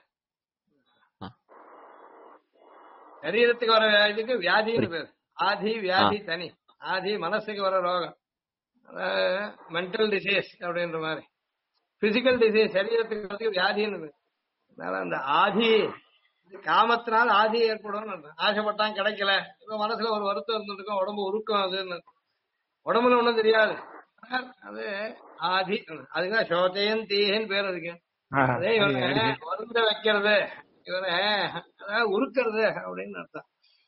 சரீரத்துக்கு வர வியாதிக்கு வியாதின்னு பேர். ஆதி வியாதி தனி. ஆதி மனசுக்கு வர ரோகம். மென்டல் டிசீஸ் அப்படின்ற மாதிரி பிசிக்கல் டிசீஸ் சரீரத்துக்கு வியாதின்னு. அதனால அந்த ஆதி காமத்தினால ஆதி ஏற்படும். ஆசைப்பட்டான் கிடைக்கல, இப்ப மனசுல ஒரு வருத்தம் இருந்துருக்கும், உடம்பு உருக்கம், அதுன்னு உடம்புல ஒண்ணும் தெரியாது, அது ஆதி. அதுதான் சோச்சையன் தீயன்னு பேர் இருக்கு. அதே இவனை வருந்த வைக்கிறது, இவனை அதாவது உருக்கிறது அப்படின்னு அர்த்தம்.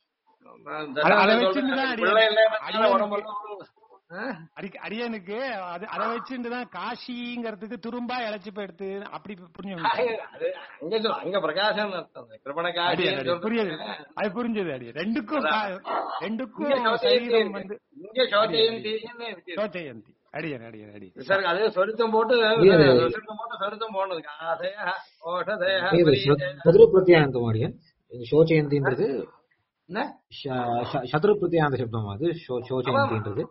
அடியனுக்கு அதை வச்சுட்டுதான் காசிங்கிறதுக்கு துரும்பா இழைச்சி போயிடுது அப்படி புரிஞ்சு அங்க பிரகாசம் அர்த்தம். புரியுது, அது புரிஞ்சது. அடி ரெண்டுக்கும் சரீரம் வந்து சோச்சயந்தி அடியன் அடியன் அடி சார். அதே சொருத்தம் போட்டு சொருத்தம் போனதுக்கு சதுர பிரத்யாந்தம் அடியன். சோச்சயந்தின்றது சதுர பிரத்யாந்த சப்தம். அது சோச்சயந்தின்றது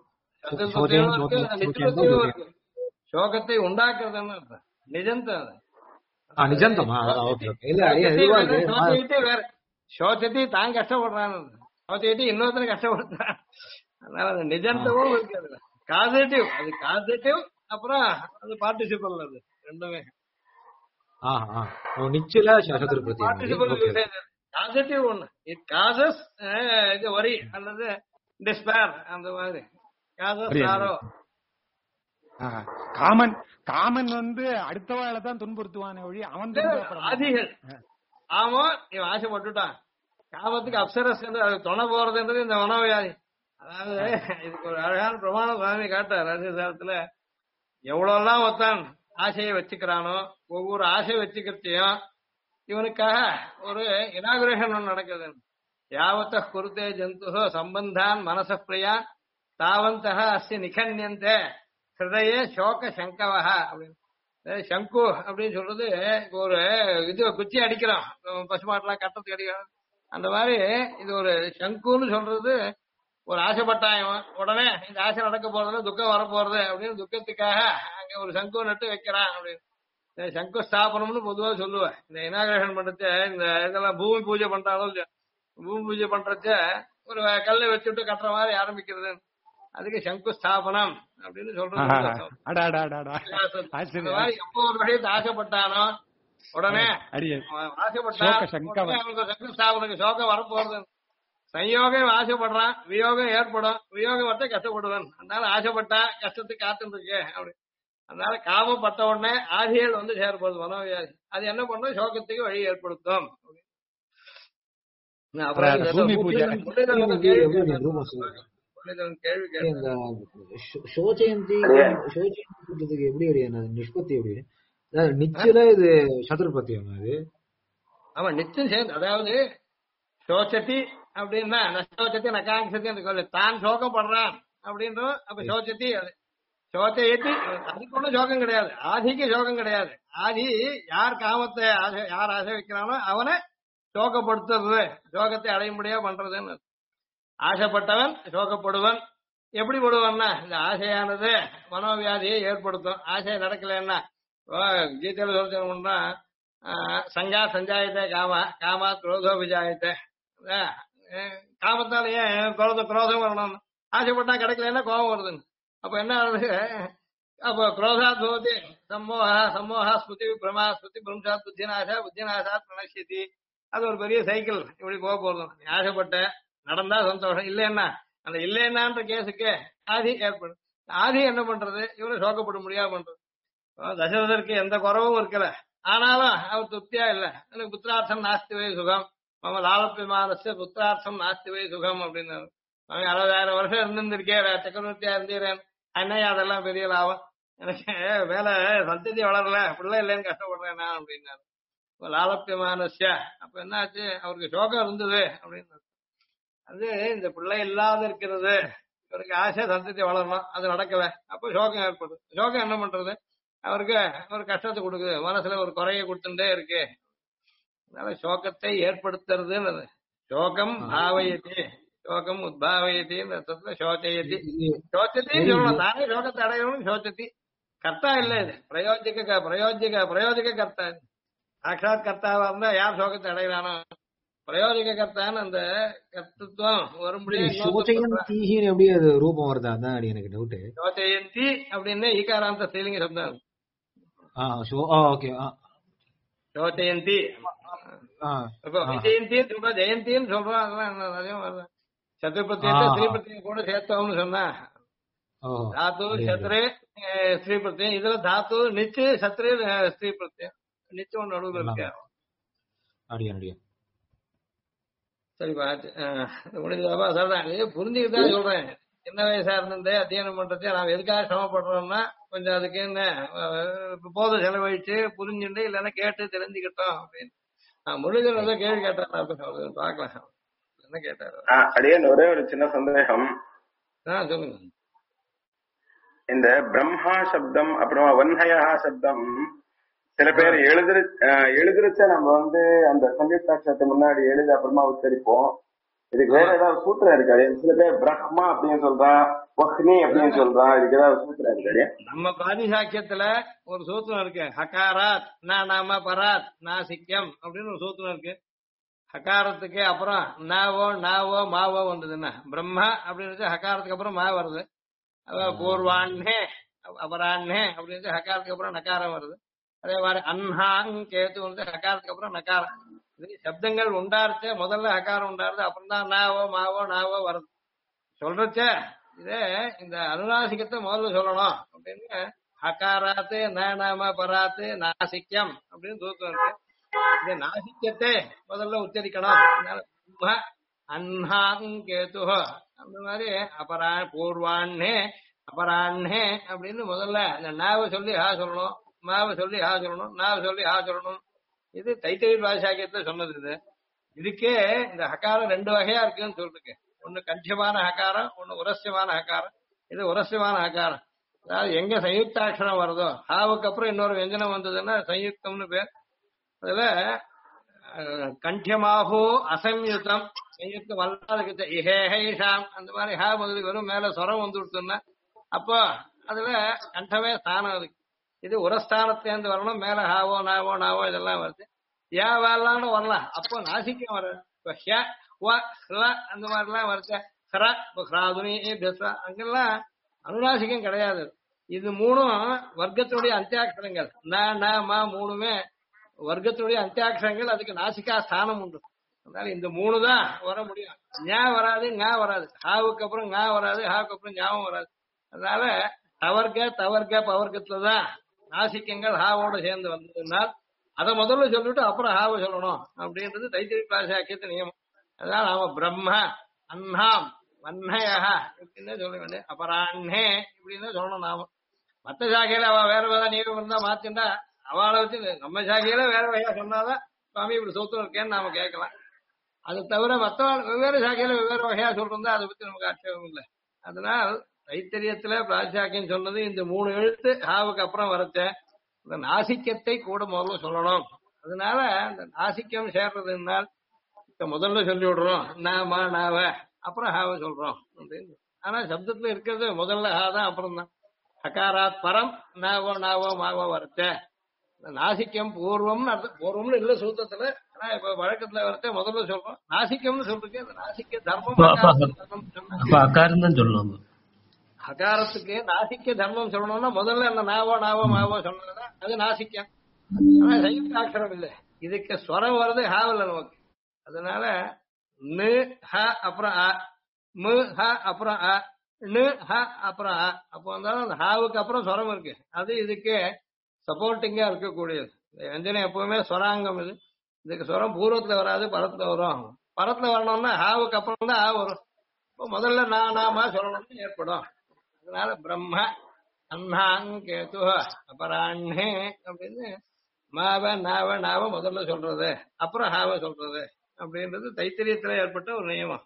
சோகத்தை உண்டாக்குறதுன்னு அர்த்தம். நிஜந்தம் நிஜந்தமா? சோச்சத்தை தான் கஷ்டப்படுறான்னு, சோச்சத்தை இன்னொருத்தனை கஷ்டப்படுறான். அதனால அது நிஜந்தமும் இருக்கு. காசேட்டிவ், அது காசேட்டிவ், அப்புறம் அது பார்ட்டிசிபல், அது ரெண்டுமே நிச்சல சதுர பிரத்யாந்தம். காசேட்டிவ் ஒண்ணு, இட் காசஸ் இது வரி அல்லது டிஸ்பேர், அந்த மாதிரி. காமன் காமன் வந்து அடுத்த வாழை தான் துன்புறுத்துவானே ஒழி அவன் ஆதிகள். ஆமா, இவன் ஆசைப்பட்டுட்டான். காமத்துக்கு அப்சரஸ் அது துணை போறதுன்றது இந்த மனோவியாதி. அதாவது இதுக்கு ஒரு அழகான பிரமாணம் சுவாமி காட்டார் ரகசியத்துல. எவ்வளவு எல்லாம் ஒருத்தான் ஆசையை வச்சுக்கிறானோ, ஒவ்வொரு ஆசையை வச்சுக்கிறதையும் இவனுக்காக ஒரு இனாகுரேஷன் ஒன்று நடக்குது. யாவத்த குருத்தே ஜந்து சம்பந்தான் மனச பிரியா தாவந்தக அஸ்ய நிகன்யந்தே ஹிருதயே சோக சங்கவஹ அப்படின்னு. சங்கு அப்படின்னு சொல்றது ஒரு இது குச்சி அடிக்கிறோம், பசுமாட்டெல்லாம் கட்டத்துக்கு அடிக்கிறோம். அந்த மாதிரி இது ஒரு சங்குன்னு சொல்றது. ஒரு ஆசைப்பட்டான், உடனே இந்த ஆசை நடக்க போறதுல துக்கம் வரப்போறது அப்படின்னு துக்கத்துக்காக அங்க ஒரு சங்கு நட்டு வைக்கிறான் அப்படின்னு. சங்கு ஸ்தாபனம்னு பொதுவாக சொல்லுவேன். இந்த இனாகிரேஷன் பண்றச்ச, இந்த இதெல்லாம் பூமி பூஜை பண்றாலும், பூமி பூஜை பண்றச்ச ஒரு கல்லை வச்சுட்டு கட்டுற மாதிரி ஆரம்பிக்கிறது, அதுக்கு சங்கு ஸ்தாபனம் அப்படின்னு சொல்றது. எப்போ ஒரு விஷயத்தை ஆசைப்பட்டானோ உடனே ஆசைப்பட்டான் சங்கு ஸ்தாபனுக்கு சோகம் வரப்போறது. சயோகம் ஆசைப்படுறான், வியோகம் ஏற்படும், வியோகம் வரத்த கஷ்டப்படுவன். அதனால ஆசைப்பட்டா கஷ்டத்துக்கு காத்துட்டு இருக்கு அப்படி. அதனால காமப்பட்ட உடனே ஆதிகள் வந்து செயற்படுது மனோவியாதி. அது என்ன பண்ணும், சோகத்துக்கு வழி ஏற்படுத்தும். நிஷ்பத்தி எப்படி நிச்சல இது சதுர்பத்தியம் அது? ஆமா, நிச்சயம் சேர்ந்து. அதாவது சோச்சதி அப்படின்னா நோச்சத்தி நகாங்கத்தி தான் சோகப்படுறான் அப்படின்றோம். அப்ப சோச்சத்தி அது சோச்சயத்தி, அதுக்கு ஒன்றும் சோகம் கிடையாது. ஆதிக்கு சோகம் கிடையாது. ஆதி யார் காமத்தை யார் ஆசை வைக்கிறானோ அவனை சோகப்படுத்துறது, சோகத்தை அடையும்படியா பண்றதுன்னு. ஆசைப்பட்டவன் சோகப்படுவன். எப்படி படுவான்னா, இந்த ஆசையானது மனோவியாதியை ஏற்படுத்தும். ஆசை நடக்கலன்னா கீதையில சொல்றோம்னா சங்கா சஞ்சாயத்தை காமா காமா குரோதோ விஜாயத்தை. காமத்தால ஏன் குரோதம் வரணும்? ஆசைப்பட்டா கிடைக்கலன்னா கோபம் வருதுன்னு. அப்ப என்ன ஆகுது? அப்போ குரோதாத் பவதி சம்மோகா, சம்மோகா ஸ்மிருதி பிரமா, ஸ்மிருதி பிரம்சாத் புத்திநாசா, புத்திநாசாத் பிரணஷ்யதி. அது ஒரு பெரிய சைக்கிள், இப்படி போக போறதும். ஆசைப்பட்ட நடந்தா சந்தோஷம், இல்லைன்னா அந்த இல்லைன்னான்ற கேஸுக்கு ஆதி ஏற்படும். ஆதி என்ன பண்றது? இவரு சோகப்பட முடியாது பண்றது. தசரதற்கு எந்த குறவும் இருக்கல, ஆனாலும் அவர் திருப்தியா இல்ல. எனக்கு புத்திரார்த்தம் நாஸ்திவே சுகம், நம்ம லாலப்பியமானச புத்திரார்த்தம் நாஸ்திவே சுகம் அப்படின்னு. 60,000 வருஷம் இருந்திருக்கேன், சக்கரவர்த்தியா இருந்தீரேன், அன்னையா அதெல்லாம் பெரிய லாபம், எனக்கு மேல சந்ததி வளரல, பிள்ளை இல்லைன்னு கஷ்டப்படுறேன் நான் அப்படின்னாரு. லாலப்பியமானசிய. அப்ப என்ன ஆச்சு? அவருக்கு சோகம் இருந்தது அப்படின்னு. அது இந்த பிள்ளை இல்லாத இருக்கிறது, இவருக்கு ஆசை சந்ததி வளரணும், அது நடக்கல, அப்ப சோகம் ஏற்படுது. சோகம் என்ன பண்றது? அவருக்கு ஒரு கஷ்டத்தை கொடுக்குது, மனசுல ஒரு குறைய கொடுத்துட்டே இருக்கு. அதனால சோகத்தை ஏற்படுத்துறதுன்னு சோகம் பாவயத்தி, சோகம் உத்பாவயத்தின்னு அர்த்தத்துல சோச்சயத்தி. சோச்சத்தையும் சொல்லணும், தானே சோகத்தை அடையணும். சோச்சத்தி கர்த்தா இல்ல, இது பிரயோஜக கர்த்தா. சாட்சாத் கர்த்தாவா இருந்தா யார் சோகத்தை அடைகிறானோ, பிரயோஜக கர்த்தான்னு அந்த கர்த்தத்துவம் வரும்படியா சோச்சயந்தீஹின்னு எப்படி அது ரூபம் வருதா? அதான் எனக்கு டவுட். சோச்சயந்தி அப்படின்னு ஈகாராந்த ஸ்ரீலிங்க சப்தம். ஓகே. சோச்சயந்தி விஜயந்தின்னு சொல்றோம், ஜெயந்தின்னு சொல்றோம். அதெல்லாம் அதிகம் வருது. சத்ரு பிரத்யத்தை ஸ்ரீ பிரத்யம் கூட சேர்த்தோம்னு சொன்னா தாத்து சத்ரு ஸ்ரீ பிரத்யம். இதுல தாத்து நிச்சு சத்ரு ஸ்ரீ பிரத்யம் நிச்சு ஒன்று நடுவில் இருக்க. சரிப்பா முடிஞ்சதாப்பா சொல்றேன். புரிஞ்சுக்கிட்டுதான் சொல்றேன். சின்ன வயசா இருந்தே அத்தியனம் பண்றதே நான் எதுக்காக சிரமப்படுறோம்னா கொஞ்சம் அதுக்கு என்ன போதை செலவழிச்சு புரிஞ்சுட்டு இல்லைன்னா கேட்டு தெரிஞ்சுக்கிட்டோம் அப்படின்னு. நான் முடிஞ்ச கேள்வி கேட்டேன், பாக்கலாம் என்ன கேட்டாரு. அடியேன் ஒரே ஒரு சின்ன சந்தேகம். சொல்லுங்க. இந்த பிரம்மா சப்தம் அப்புறம் வன்ஹயா சப்தம் சில பேர் எழுதுறச்ச நம்ம அந்த சங்கீதாட்சரத்தை முன்னாடி எழுதி அப்புறமா உச்சரிப்போம். இதுக்கு வேற ஏதாவது சூத்திரம் இருக்காது? சில பேர் பிரம்மா அப்படின்னு சொல்றா, வஹ்னி அப்படின்னு சொல்றா. இதுக்கு ஏதாவது சூத்திரம் இருக்காது? நம்ம பாதிசாக்கியத்துல ஒரு சூத்திரம் இருக்கு. ஹகாராத் நாம பராத் நாசிக்யம் அப்படின்னு ஒரு சூத்திரம் இருக்கு. ஹகாரத்துக்கு அப்புறம் நாவோ மாவோ வந்ததுன்னா பிரம்மா அப்படின்னு ஹகாரத்துக்கு அப்புறம் மா வருது. பூர்வாண்ணே அபராண்ணே அப்படின்னு ஹகாரத்துக்கு அப்புறம் நகாரம் வருது. அதே மாதிரி அன்ஹாங் கேத்து ஹகாரத்துக்கு அப்புறம் நகாரம். இது சப்தங்கள் உண்டாருச்சு, முதல்ல ஹகாரம் உண்டாருது, அப்புறம் தான் நாவோ வருது. சொல்றச்ச இதே இந்த அனுநாசிகத்தை முதல்ல சொல்லணும் அப்படின்னு ஹகாராத்து நாம பராத்து நாசிக்யம் அப்படின்னு சூத்திரம் இருக்கு. இந்த நாசிக்கத்தை முதல்ல உச்சரிக்கணும். அன்ஹாங் கேத்து அந்த மாதிரி பூர்வாண்ணே அபராண்ணே அப்படின்னு முதல்ல இந்த நாவை சொல்லி ஹா சொல்லணும், மாவை சொல்லி ஹா சொல்லணும், நாவை சொல்லி ஹா சொல்லணும். இது தைத்தறி பாஷாக்கியத்துல சொன்னது. இது இதுக்கே இந்த ஹகாரம் ரெண்டு வகையா இருக்குன்னு சொல்லிருக்கு. ஒண்ணு கண்டியமான ஹகாரம், ஒண்ணு உரஸ்யமான ஹகாரம். இது உரஸ்யமான ஹகாரம். அதாவது எங்க சயுக்தாட்சரம் வருதோ, ஹாவுக்கு அப்புறம் இன்னொரு வெஞ்சனம் வந்ததுன்னா சயுக்தம்னு பேர். அதுல கண்டியமாகோ அசம்யுதம் சயுக்தம் அல்லாத இஹேஷாம் அந்த மாதிரி ஹா முதல் வெறும் மேல சொரம் வந்து விடுத்தோம்னா அப்போ அதுல கண்டமே ஸ்தானம் இருக்கு. இது உரஸ்தானத்தேர்ந்து வரணும். மேல ஹாவோ நாவோ இதெல்லாம் வருது. வரலாம்னு வரலாம். அப்போ நாசிக்கம் வர அந்த மாதிரி எல்லாம் வருது. அங்கெல்லாம் அனுநாசிக்கம் கிடையாது. இது மூணும் வர்க்கத்தினுடைய அந்தியாட்சரங்கள். மூணுமே வர்க்கத்தினுடைய அந்தியாட்சரங்கள். அதுக்கு நாசிக்கா ஸ்தானம் உண்டு. அதனால இந்த மூணு தான் வர முடியும். ஞா வராது, ஞா வராது. ஹாவுக்கு அப்புறம் ஞா வராது, ஹாவுக்கு அப்புறம் ஞாபகம் வராது. அதனால தவர்க்க பவர்க்கத்துலதான் நாசிக்கங்கள் ஹாவோட சேர்ந்து வந்ததுனால் அதை முதல்ல சொல்லிட்டு அப்புறம் ஹாவை சொல்லணும் அப்படின்றது தைத்திரி பாஷாக்கியத்து நியமம். அதனால நாம பிரம்ம அன்னாம் வன்ஹயா இப்படின்னு சொல்ல வேண்டிய அபராண்ணே இப்படின்னு சொல்லணும். நாம மற்ற சாக்கையில அவ வேற வேற நீரம் இருந்தா மாத்திண்டா அவளை வச்சு நம்ம சாக்கையில வேற வகையா சொன்னாதான் சுவாமி இப்படி சூத்திரம் இருக்கேன்னு நாம கேட்கலாம். அது தவிர மற்ற வெவ்வேறு சாக்கையில வெவ்வேறு வகையா சொல்றா அதை பத்தி நமக்கு ஆட்சேபம் இல்லை. அதனால் தைத்தரியத்துல பிராசாக்கியம் சொன்னது இந்த மூணு எழுத்து ஹாவுக்கு அப்புறம் வரச்ச இந்த நாசிக்கத்தை கூட முதல்ல சொல்லணும். அதனால இந்த நாசிக்கம் சேர்றதுனால் முதல்ல சொல்லி விடுறோம் நாவ அப்புறம் ஹாவை சொல்றோம் அப்படின்னு. ஆனா சப்தத்துல இருக்கிறது முதல்ல ஹா தான், அப்புறம் தான் ஹகாராத் பரம் நாவோ மாவோ வரச்ச நாசிக்கம் பூர்வம்னு அர்த்தம். பூர்வம்னு இல்ல சூத்திரத்துல. ஆனா இப்ப வழக்கத்துல வரச்ச முதல்ல சொல்றோம். நாசிக்கம்னு சொல்றதுக்கு அந்த நாசிக்க தர்மம் தான் சொல்லணும். ஹகாரத்துக்கு நாசிக்க தர்மம் சொல்லணும்னா முதல்ல அந்த நாவோ மாவோ சொன்னதுன்னா அது நாசிக்கம். ஆனா சயுக்தாட்சரம் இல்லை. இதுக்கு ஸ்வரம் வருது ஹாவில் நமக்கு. அதனால நு ஹ அப்புறம் அ, மு ஹ அப்புறம் அ, நு ஹ அப்புறம் அ. அப்போ வந்தாலும் அந்த ஹாவுக்கு அப்புறம் ஸ்வரம் இருக்கு. அது இதுக்கு சப்போர்ட்டிங்கா இருக்கக்கூடியது. வெஞ்சனம் எப்பவுமே ஸ்வராங்கம். இது இதுக்கு ஸ்வரம் பூர்வத்துல வராது, பரத்துல வரும். பரத்துல வரணும்னா ஹாவுக்கு அப்புறம் தான் ஆ வரும். இப்போ முதல்ல நாம சொல்லணும்னு ஏற்படும். அதனால பிரம்ம அன்னாங் கேது அபராண்ணே அப்படின்னு நாவ முதல்ல சொல்றது, அப்புறம் ஹாவ சொல்றது அப்படின்றது தைத்திரியத்துல ஏற்பட்ட ஒரு நியமம்.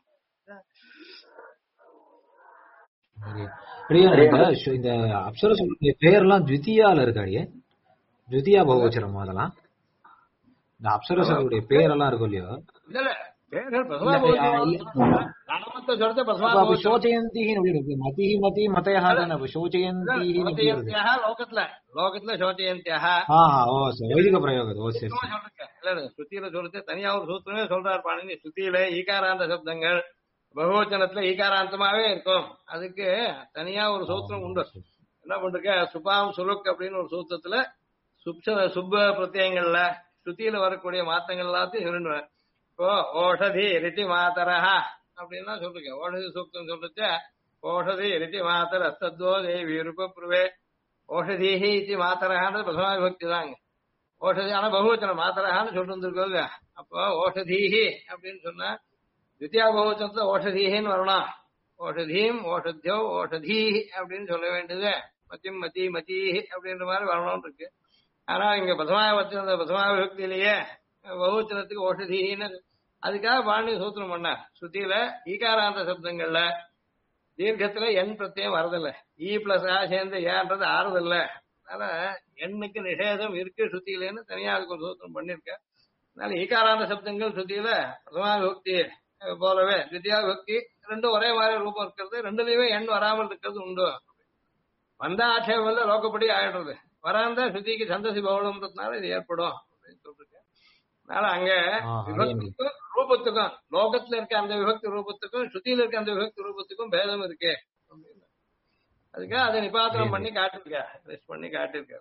இந்த அப்சரசுடைய பெயர்லாம் த்விதியால இருக்காடியே, த்விதியா பகவச்சரம் அதெல்லாம் இந்த அப்சரசுடைய பெயரெல்லாம் இருக்கும் இல்லையோ? இல்ல பேர்கள் பிரசமா பகுவச்சனம் நாமத்தை சொல்றது பிரசமா பகுவச்சனம். சோச்சயந்தின்னு எப்படி இருக்கு? மதி மதி மதயா தானே சோச்சயந்தியா லோகத்துல சோச்சயந்தியா ஓ வைதிக பிரயோகம். ஓ சரி இல்ல ஸ்ருதியில சொல்றது தனியா ஒரு சூத்திரமே சொல்றாரு பாணினி. ஸ்ருதியில ஈகாராந்த சப்தங்கள் பகுவச்சனத்துல ஈகாராந்தமாவே இருக்கும். அதுக்கு தனியா ஒரு சூத்திரம் உண்டு. என்ன பண்றீங்க, சுபாம் சுருக் அப்படின்னு ஒரு சூத்திரத்துல சுப்ப பிரத்யங்கள்ல ஸ்ருதியில வரக்கூடிய மாற்றங்கள் எல்லாத்தையும் சொல்லிடுவேன். இப்போ ஓஷதி ரிட்டி மாதரஹா அப்படின்னா சொல்றீங்க. ஓஷதி சூக்தம் சொல்றது ஓஷதி ரிட்டி மாதர தத்வோ தேவி ரூபே ஓஷதீஹி இத்தி மாதரஹான்றது பிரதமா விபக்தி தாங்க. ஓஷதி ஆனா பகுவச்சனம் மாதரஹான்னு சொல்லிட்டு வந்திருக்கோம் இல்லையா. அப்போ ஓஷதீஹி அப்படின்னு சொன்னா தித்தியா பகுவச்சனத்துல ஓஷதீஹின்னு வரணும். ஓஷதீம் ஓஷத்யோ ஓஷதீ அப்படின்னு சொல்ல வேண்டியது மத்தியம் மதி மதீஹி அப்படின்ற மாதிரி வரணும்னு இருக்கு. ஆனா இங்க பிரதமா விபக்தியிலேயே பகுவச்சனத்துக்கு ஓஷதீன்னு அதுக்காக பாணி சூத்திரம் பண்ணார். ஸ்ருதியில ஈகாராந்த சப்தங்கள்ல தீர்க்கத்துல எண் பிரத்யம் வரதில்லை. இ பிளஸ் ஆ சேர்ந்து ஏன்றது ஆறுதில்லை. அதனால எண்ணுக்கு நிஷேதம் இருக்கு ஸ்ருதியிலேன்னு தனியா அதுக்கு ஒரு சூத்திரம் பண்ணிருக்க. அதனால ஈகாராந்த சப்தங்கள் ஸ்ருதியில பிரதமா விபக்தி போலவே தித்தியா விபக்தி ரெண்டும் ஒரே மாதிரி ரூபம் இருக்கிறது. ரெண்டுலயுமே எண் வராமல் இருக்கிறது உண்டு. வந்த ஆட்சேபம் இல்ல லோக்கப்படி ஆயிடுறது. வராந்த ஸ்ருதிக்கு சந்தசி பௌலம்ன்றதுனால இது ஏற்படும் அப்படின்னு சொல்லிருக்கேன். அதனால அங்க விபக்திக்கும் ரூபத்துக்கும் லோகத்துல இருக்க அந்த விபக்தி ரூபத்துக்கும் ஸ்ருதியில இருக்க அந்த விபக்தி ரூபத்துக்கும் பேதம் இருக்கு. அதுக்காக அதை நிபாத்தனம் பண்ணி காட்டிருக்காரு.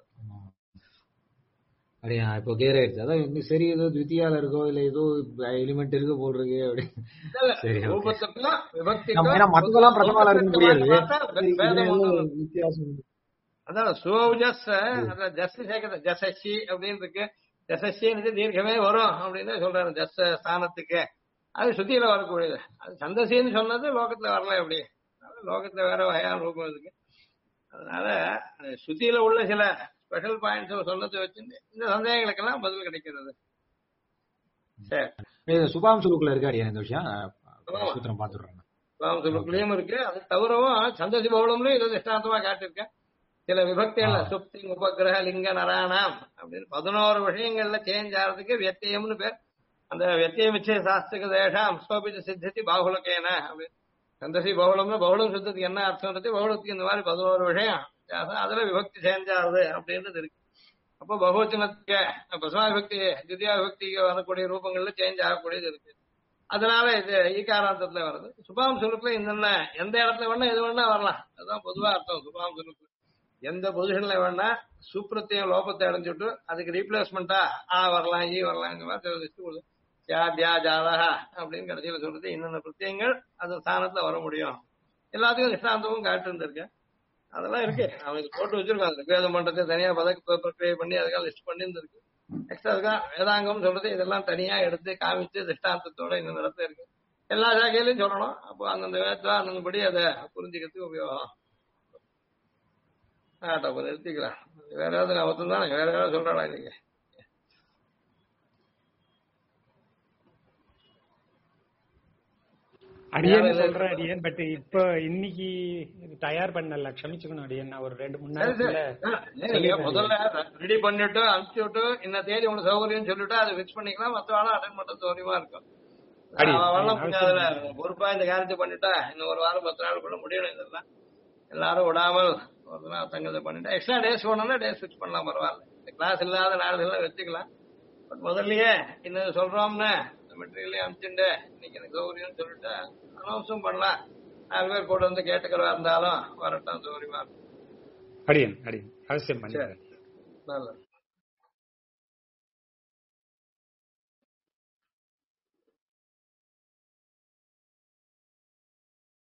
அப்படியா இப்போ கிளியர் ஆயிடுச்சு. அதான் இன்னும் சரி ஏதோ த்வித்தியால இருக்கோ இல்ல ஏதோ எலிமெண்ட் இருக்கு போல் இருக்கு அப்படின்னு. சரி ரூபத்துக்கும் விபக்திக்கும் மத்ததெல்லாம் பிரதமால இருக்க முடியாது. வித்தியாசம் அதான் சோஜஸ் ஜஸ் சேர்க்கறது ஜசஷி அப்படின்னு இருக்கு. ஜசஷின்னு தீர்க்கமே வரும் அப்படின்னு சொல்றாரு ஜஸ் ஸ்தானத்துக்கு. அது சுத்தியில வரக்கூடியது. அது சந்தசின்னு சொன்னது லோகத்துல வரல. எப்படி லோகத்துல வேற வகையான ரூபம் இருக்கு. அதனால சுத்தியில உள்ள சில ஸ்பெஷல் பாயிண்ட்ஸ் சொன்னதை வச்சு இந்த சந்தேகங்களுக்கெல்லாம் பதில் கிடைக்கிறது. சரி சுபாம் சுருக்குல இருக்காரு இந்த விஷயம் சூத்திரம் பாத்துடுறாங்க. சுபாம் சுருக்குலயும் இருக்கு. அது தவிரவும் சந்தசி பௌலம்லயும் இதை திஷ்டாந்தமா காட்டியிருக்கேன். சில விபக்திகள்ல சுப்தி உபகிரக லிங்க நராணாம் அப்படின்னு 11 விஷயங்கள்ல சேஞ்ச் ஆகிறதுக்கு வியத்தியம்னு பேர். அந்த வியத்தியம் நிச்சய சாஸ்திரிக தேஷாம் ஸ்வபிச்ச சித்தி பாகுலக்கேன அப்படின்னு சந்தசி பௌலம்னு பௌலம் சுத்தத்துக்கு என்ன அர்த்தம்ன்றது பௌலத்துக்கு இந்த மாதிரி 11 விஷயம் அதுல விபக்தி சேஞ்ச் ஆகுது அப்படின்றது இருக்கு. அப்போ பகுவச்சனத்துக்கு பிரசமா விபக்தி தித்தியா விபக்திக்கு வரக்கூடிய ரூபங்கள்ல சேஞ்ச் ஆகக்கூடியது இருக்கு. அதனால இது ஈகாராந்தத்துல வருது. சுபாம் சுருக்குல இந்த எந்த இடத்துல வேணா எது வேணா வரலாம். அதுதான் பொதுவா அர்த்தம். சுபாம் சுருக்கு எந்த பொசிஷன்ல வேணா சுப்ரத்தியம் லோபத்தை அடைஞ்சுட்டு அதுக்கு ரீப்ளேஸ்மெண்டா வரலாம் ஈ வரலாம் அப்படின்னு கடைசியில சொல்றது இன்னொன்னு பிரத்யங்கள் அந்த ஸ்தானத்துல வர முடியும். எல்லாத்துக்கும் நிஷ்டாந்தமும் காட்டு இருந்திருக்கேன். அதெல்லாம் இருக்கு. அவனுக்கு போட்டு வச்சிருக்காங்க. ரிக்வேதம் பண்றது தனியா பிரக்கிரியை பண்ணி அதுக்காக லிஸ்ட் பண்ணி இருந்திருக்கு. நெக்ஸ்ட் அதுக்காக வேதாங்கம் சொல்றது இதெல்லாம் தனியா எடுத்து காமிச்சு திஷ்டாந்தத்தோட இந்த இடத்துல இருக்கு. எல்லா ஜாகையிலையும் சொல்லணும். அப்போ அந்தந்த வேதத்துல அந்தபடி அதை புரிஞ்சுக்கிறதுக்கு உபயோகம். நிறுத்திக்கலாம். வேற ஏதாவது அவத்தம் தானே வேற ஏதாவது சொல்றாளா இன்னைக்கு? அடியன் சொல்றேன் அடியன். பட் இப்ப இன்னைக்கு தயார் பண்ணல, க்ஷமிச்சுக்கணும் அடியன். நான் ஒரு 2-3 நாள் முதல்ல ரெடி பண்ணிட்டு அனுப்பிச்சு விட்டு இந்த தேதி உங்களுக்கு சௌகரியம் சொல்லிட்டு அதை பிக்ஸ் பண்ணிக்கலாம். மற்ற வேலை அட்டன் பண்றது சௌகரியமா இருக்கும். பொறுப்பா இந்த காரியத்தை பண்ணிட்டா இன்னும் ஒரு வாரம் 10 நாளுக்குள்ள முடியணும். இதெல்லாம் எல்லாரும் விடாமல் ஒரு நாள் தங்கத்தை பண்ணிட்டா எக்ஸ்ட்ரா டேஸ் வேணும்னா டேஸ் பிக்ஸ் பண்ணலாம். பரவாயில்ல. கிளாஸ் இல்லாத நாடுகள்லாம் வச்சுக்கலாம். பட் முதல்லயே இன்னும் சொல்றோம்னு மெட்டீரியலையும் அனுப்பிச்சுட்டு இன்னைக்கு எனக்கு சௌகரியம்னு சொல்லிட்டு அனௌன்ஸும் பண்ணலாம். 4 பேர் கூட வந்து கேட்டுக்கிறதா இருந்தாலும் வரட்டும் சௌகரியமா இருக்கும். அடியன் அவசியம் பண்ணி.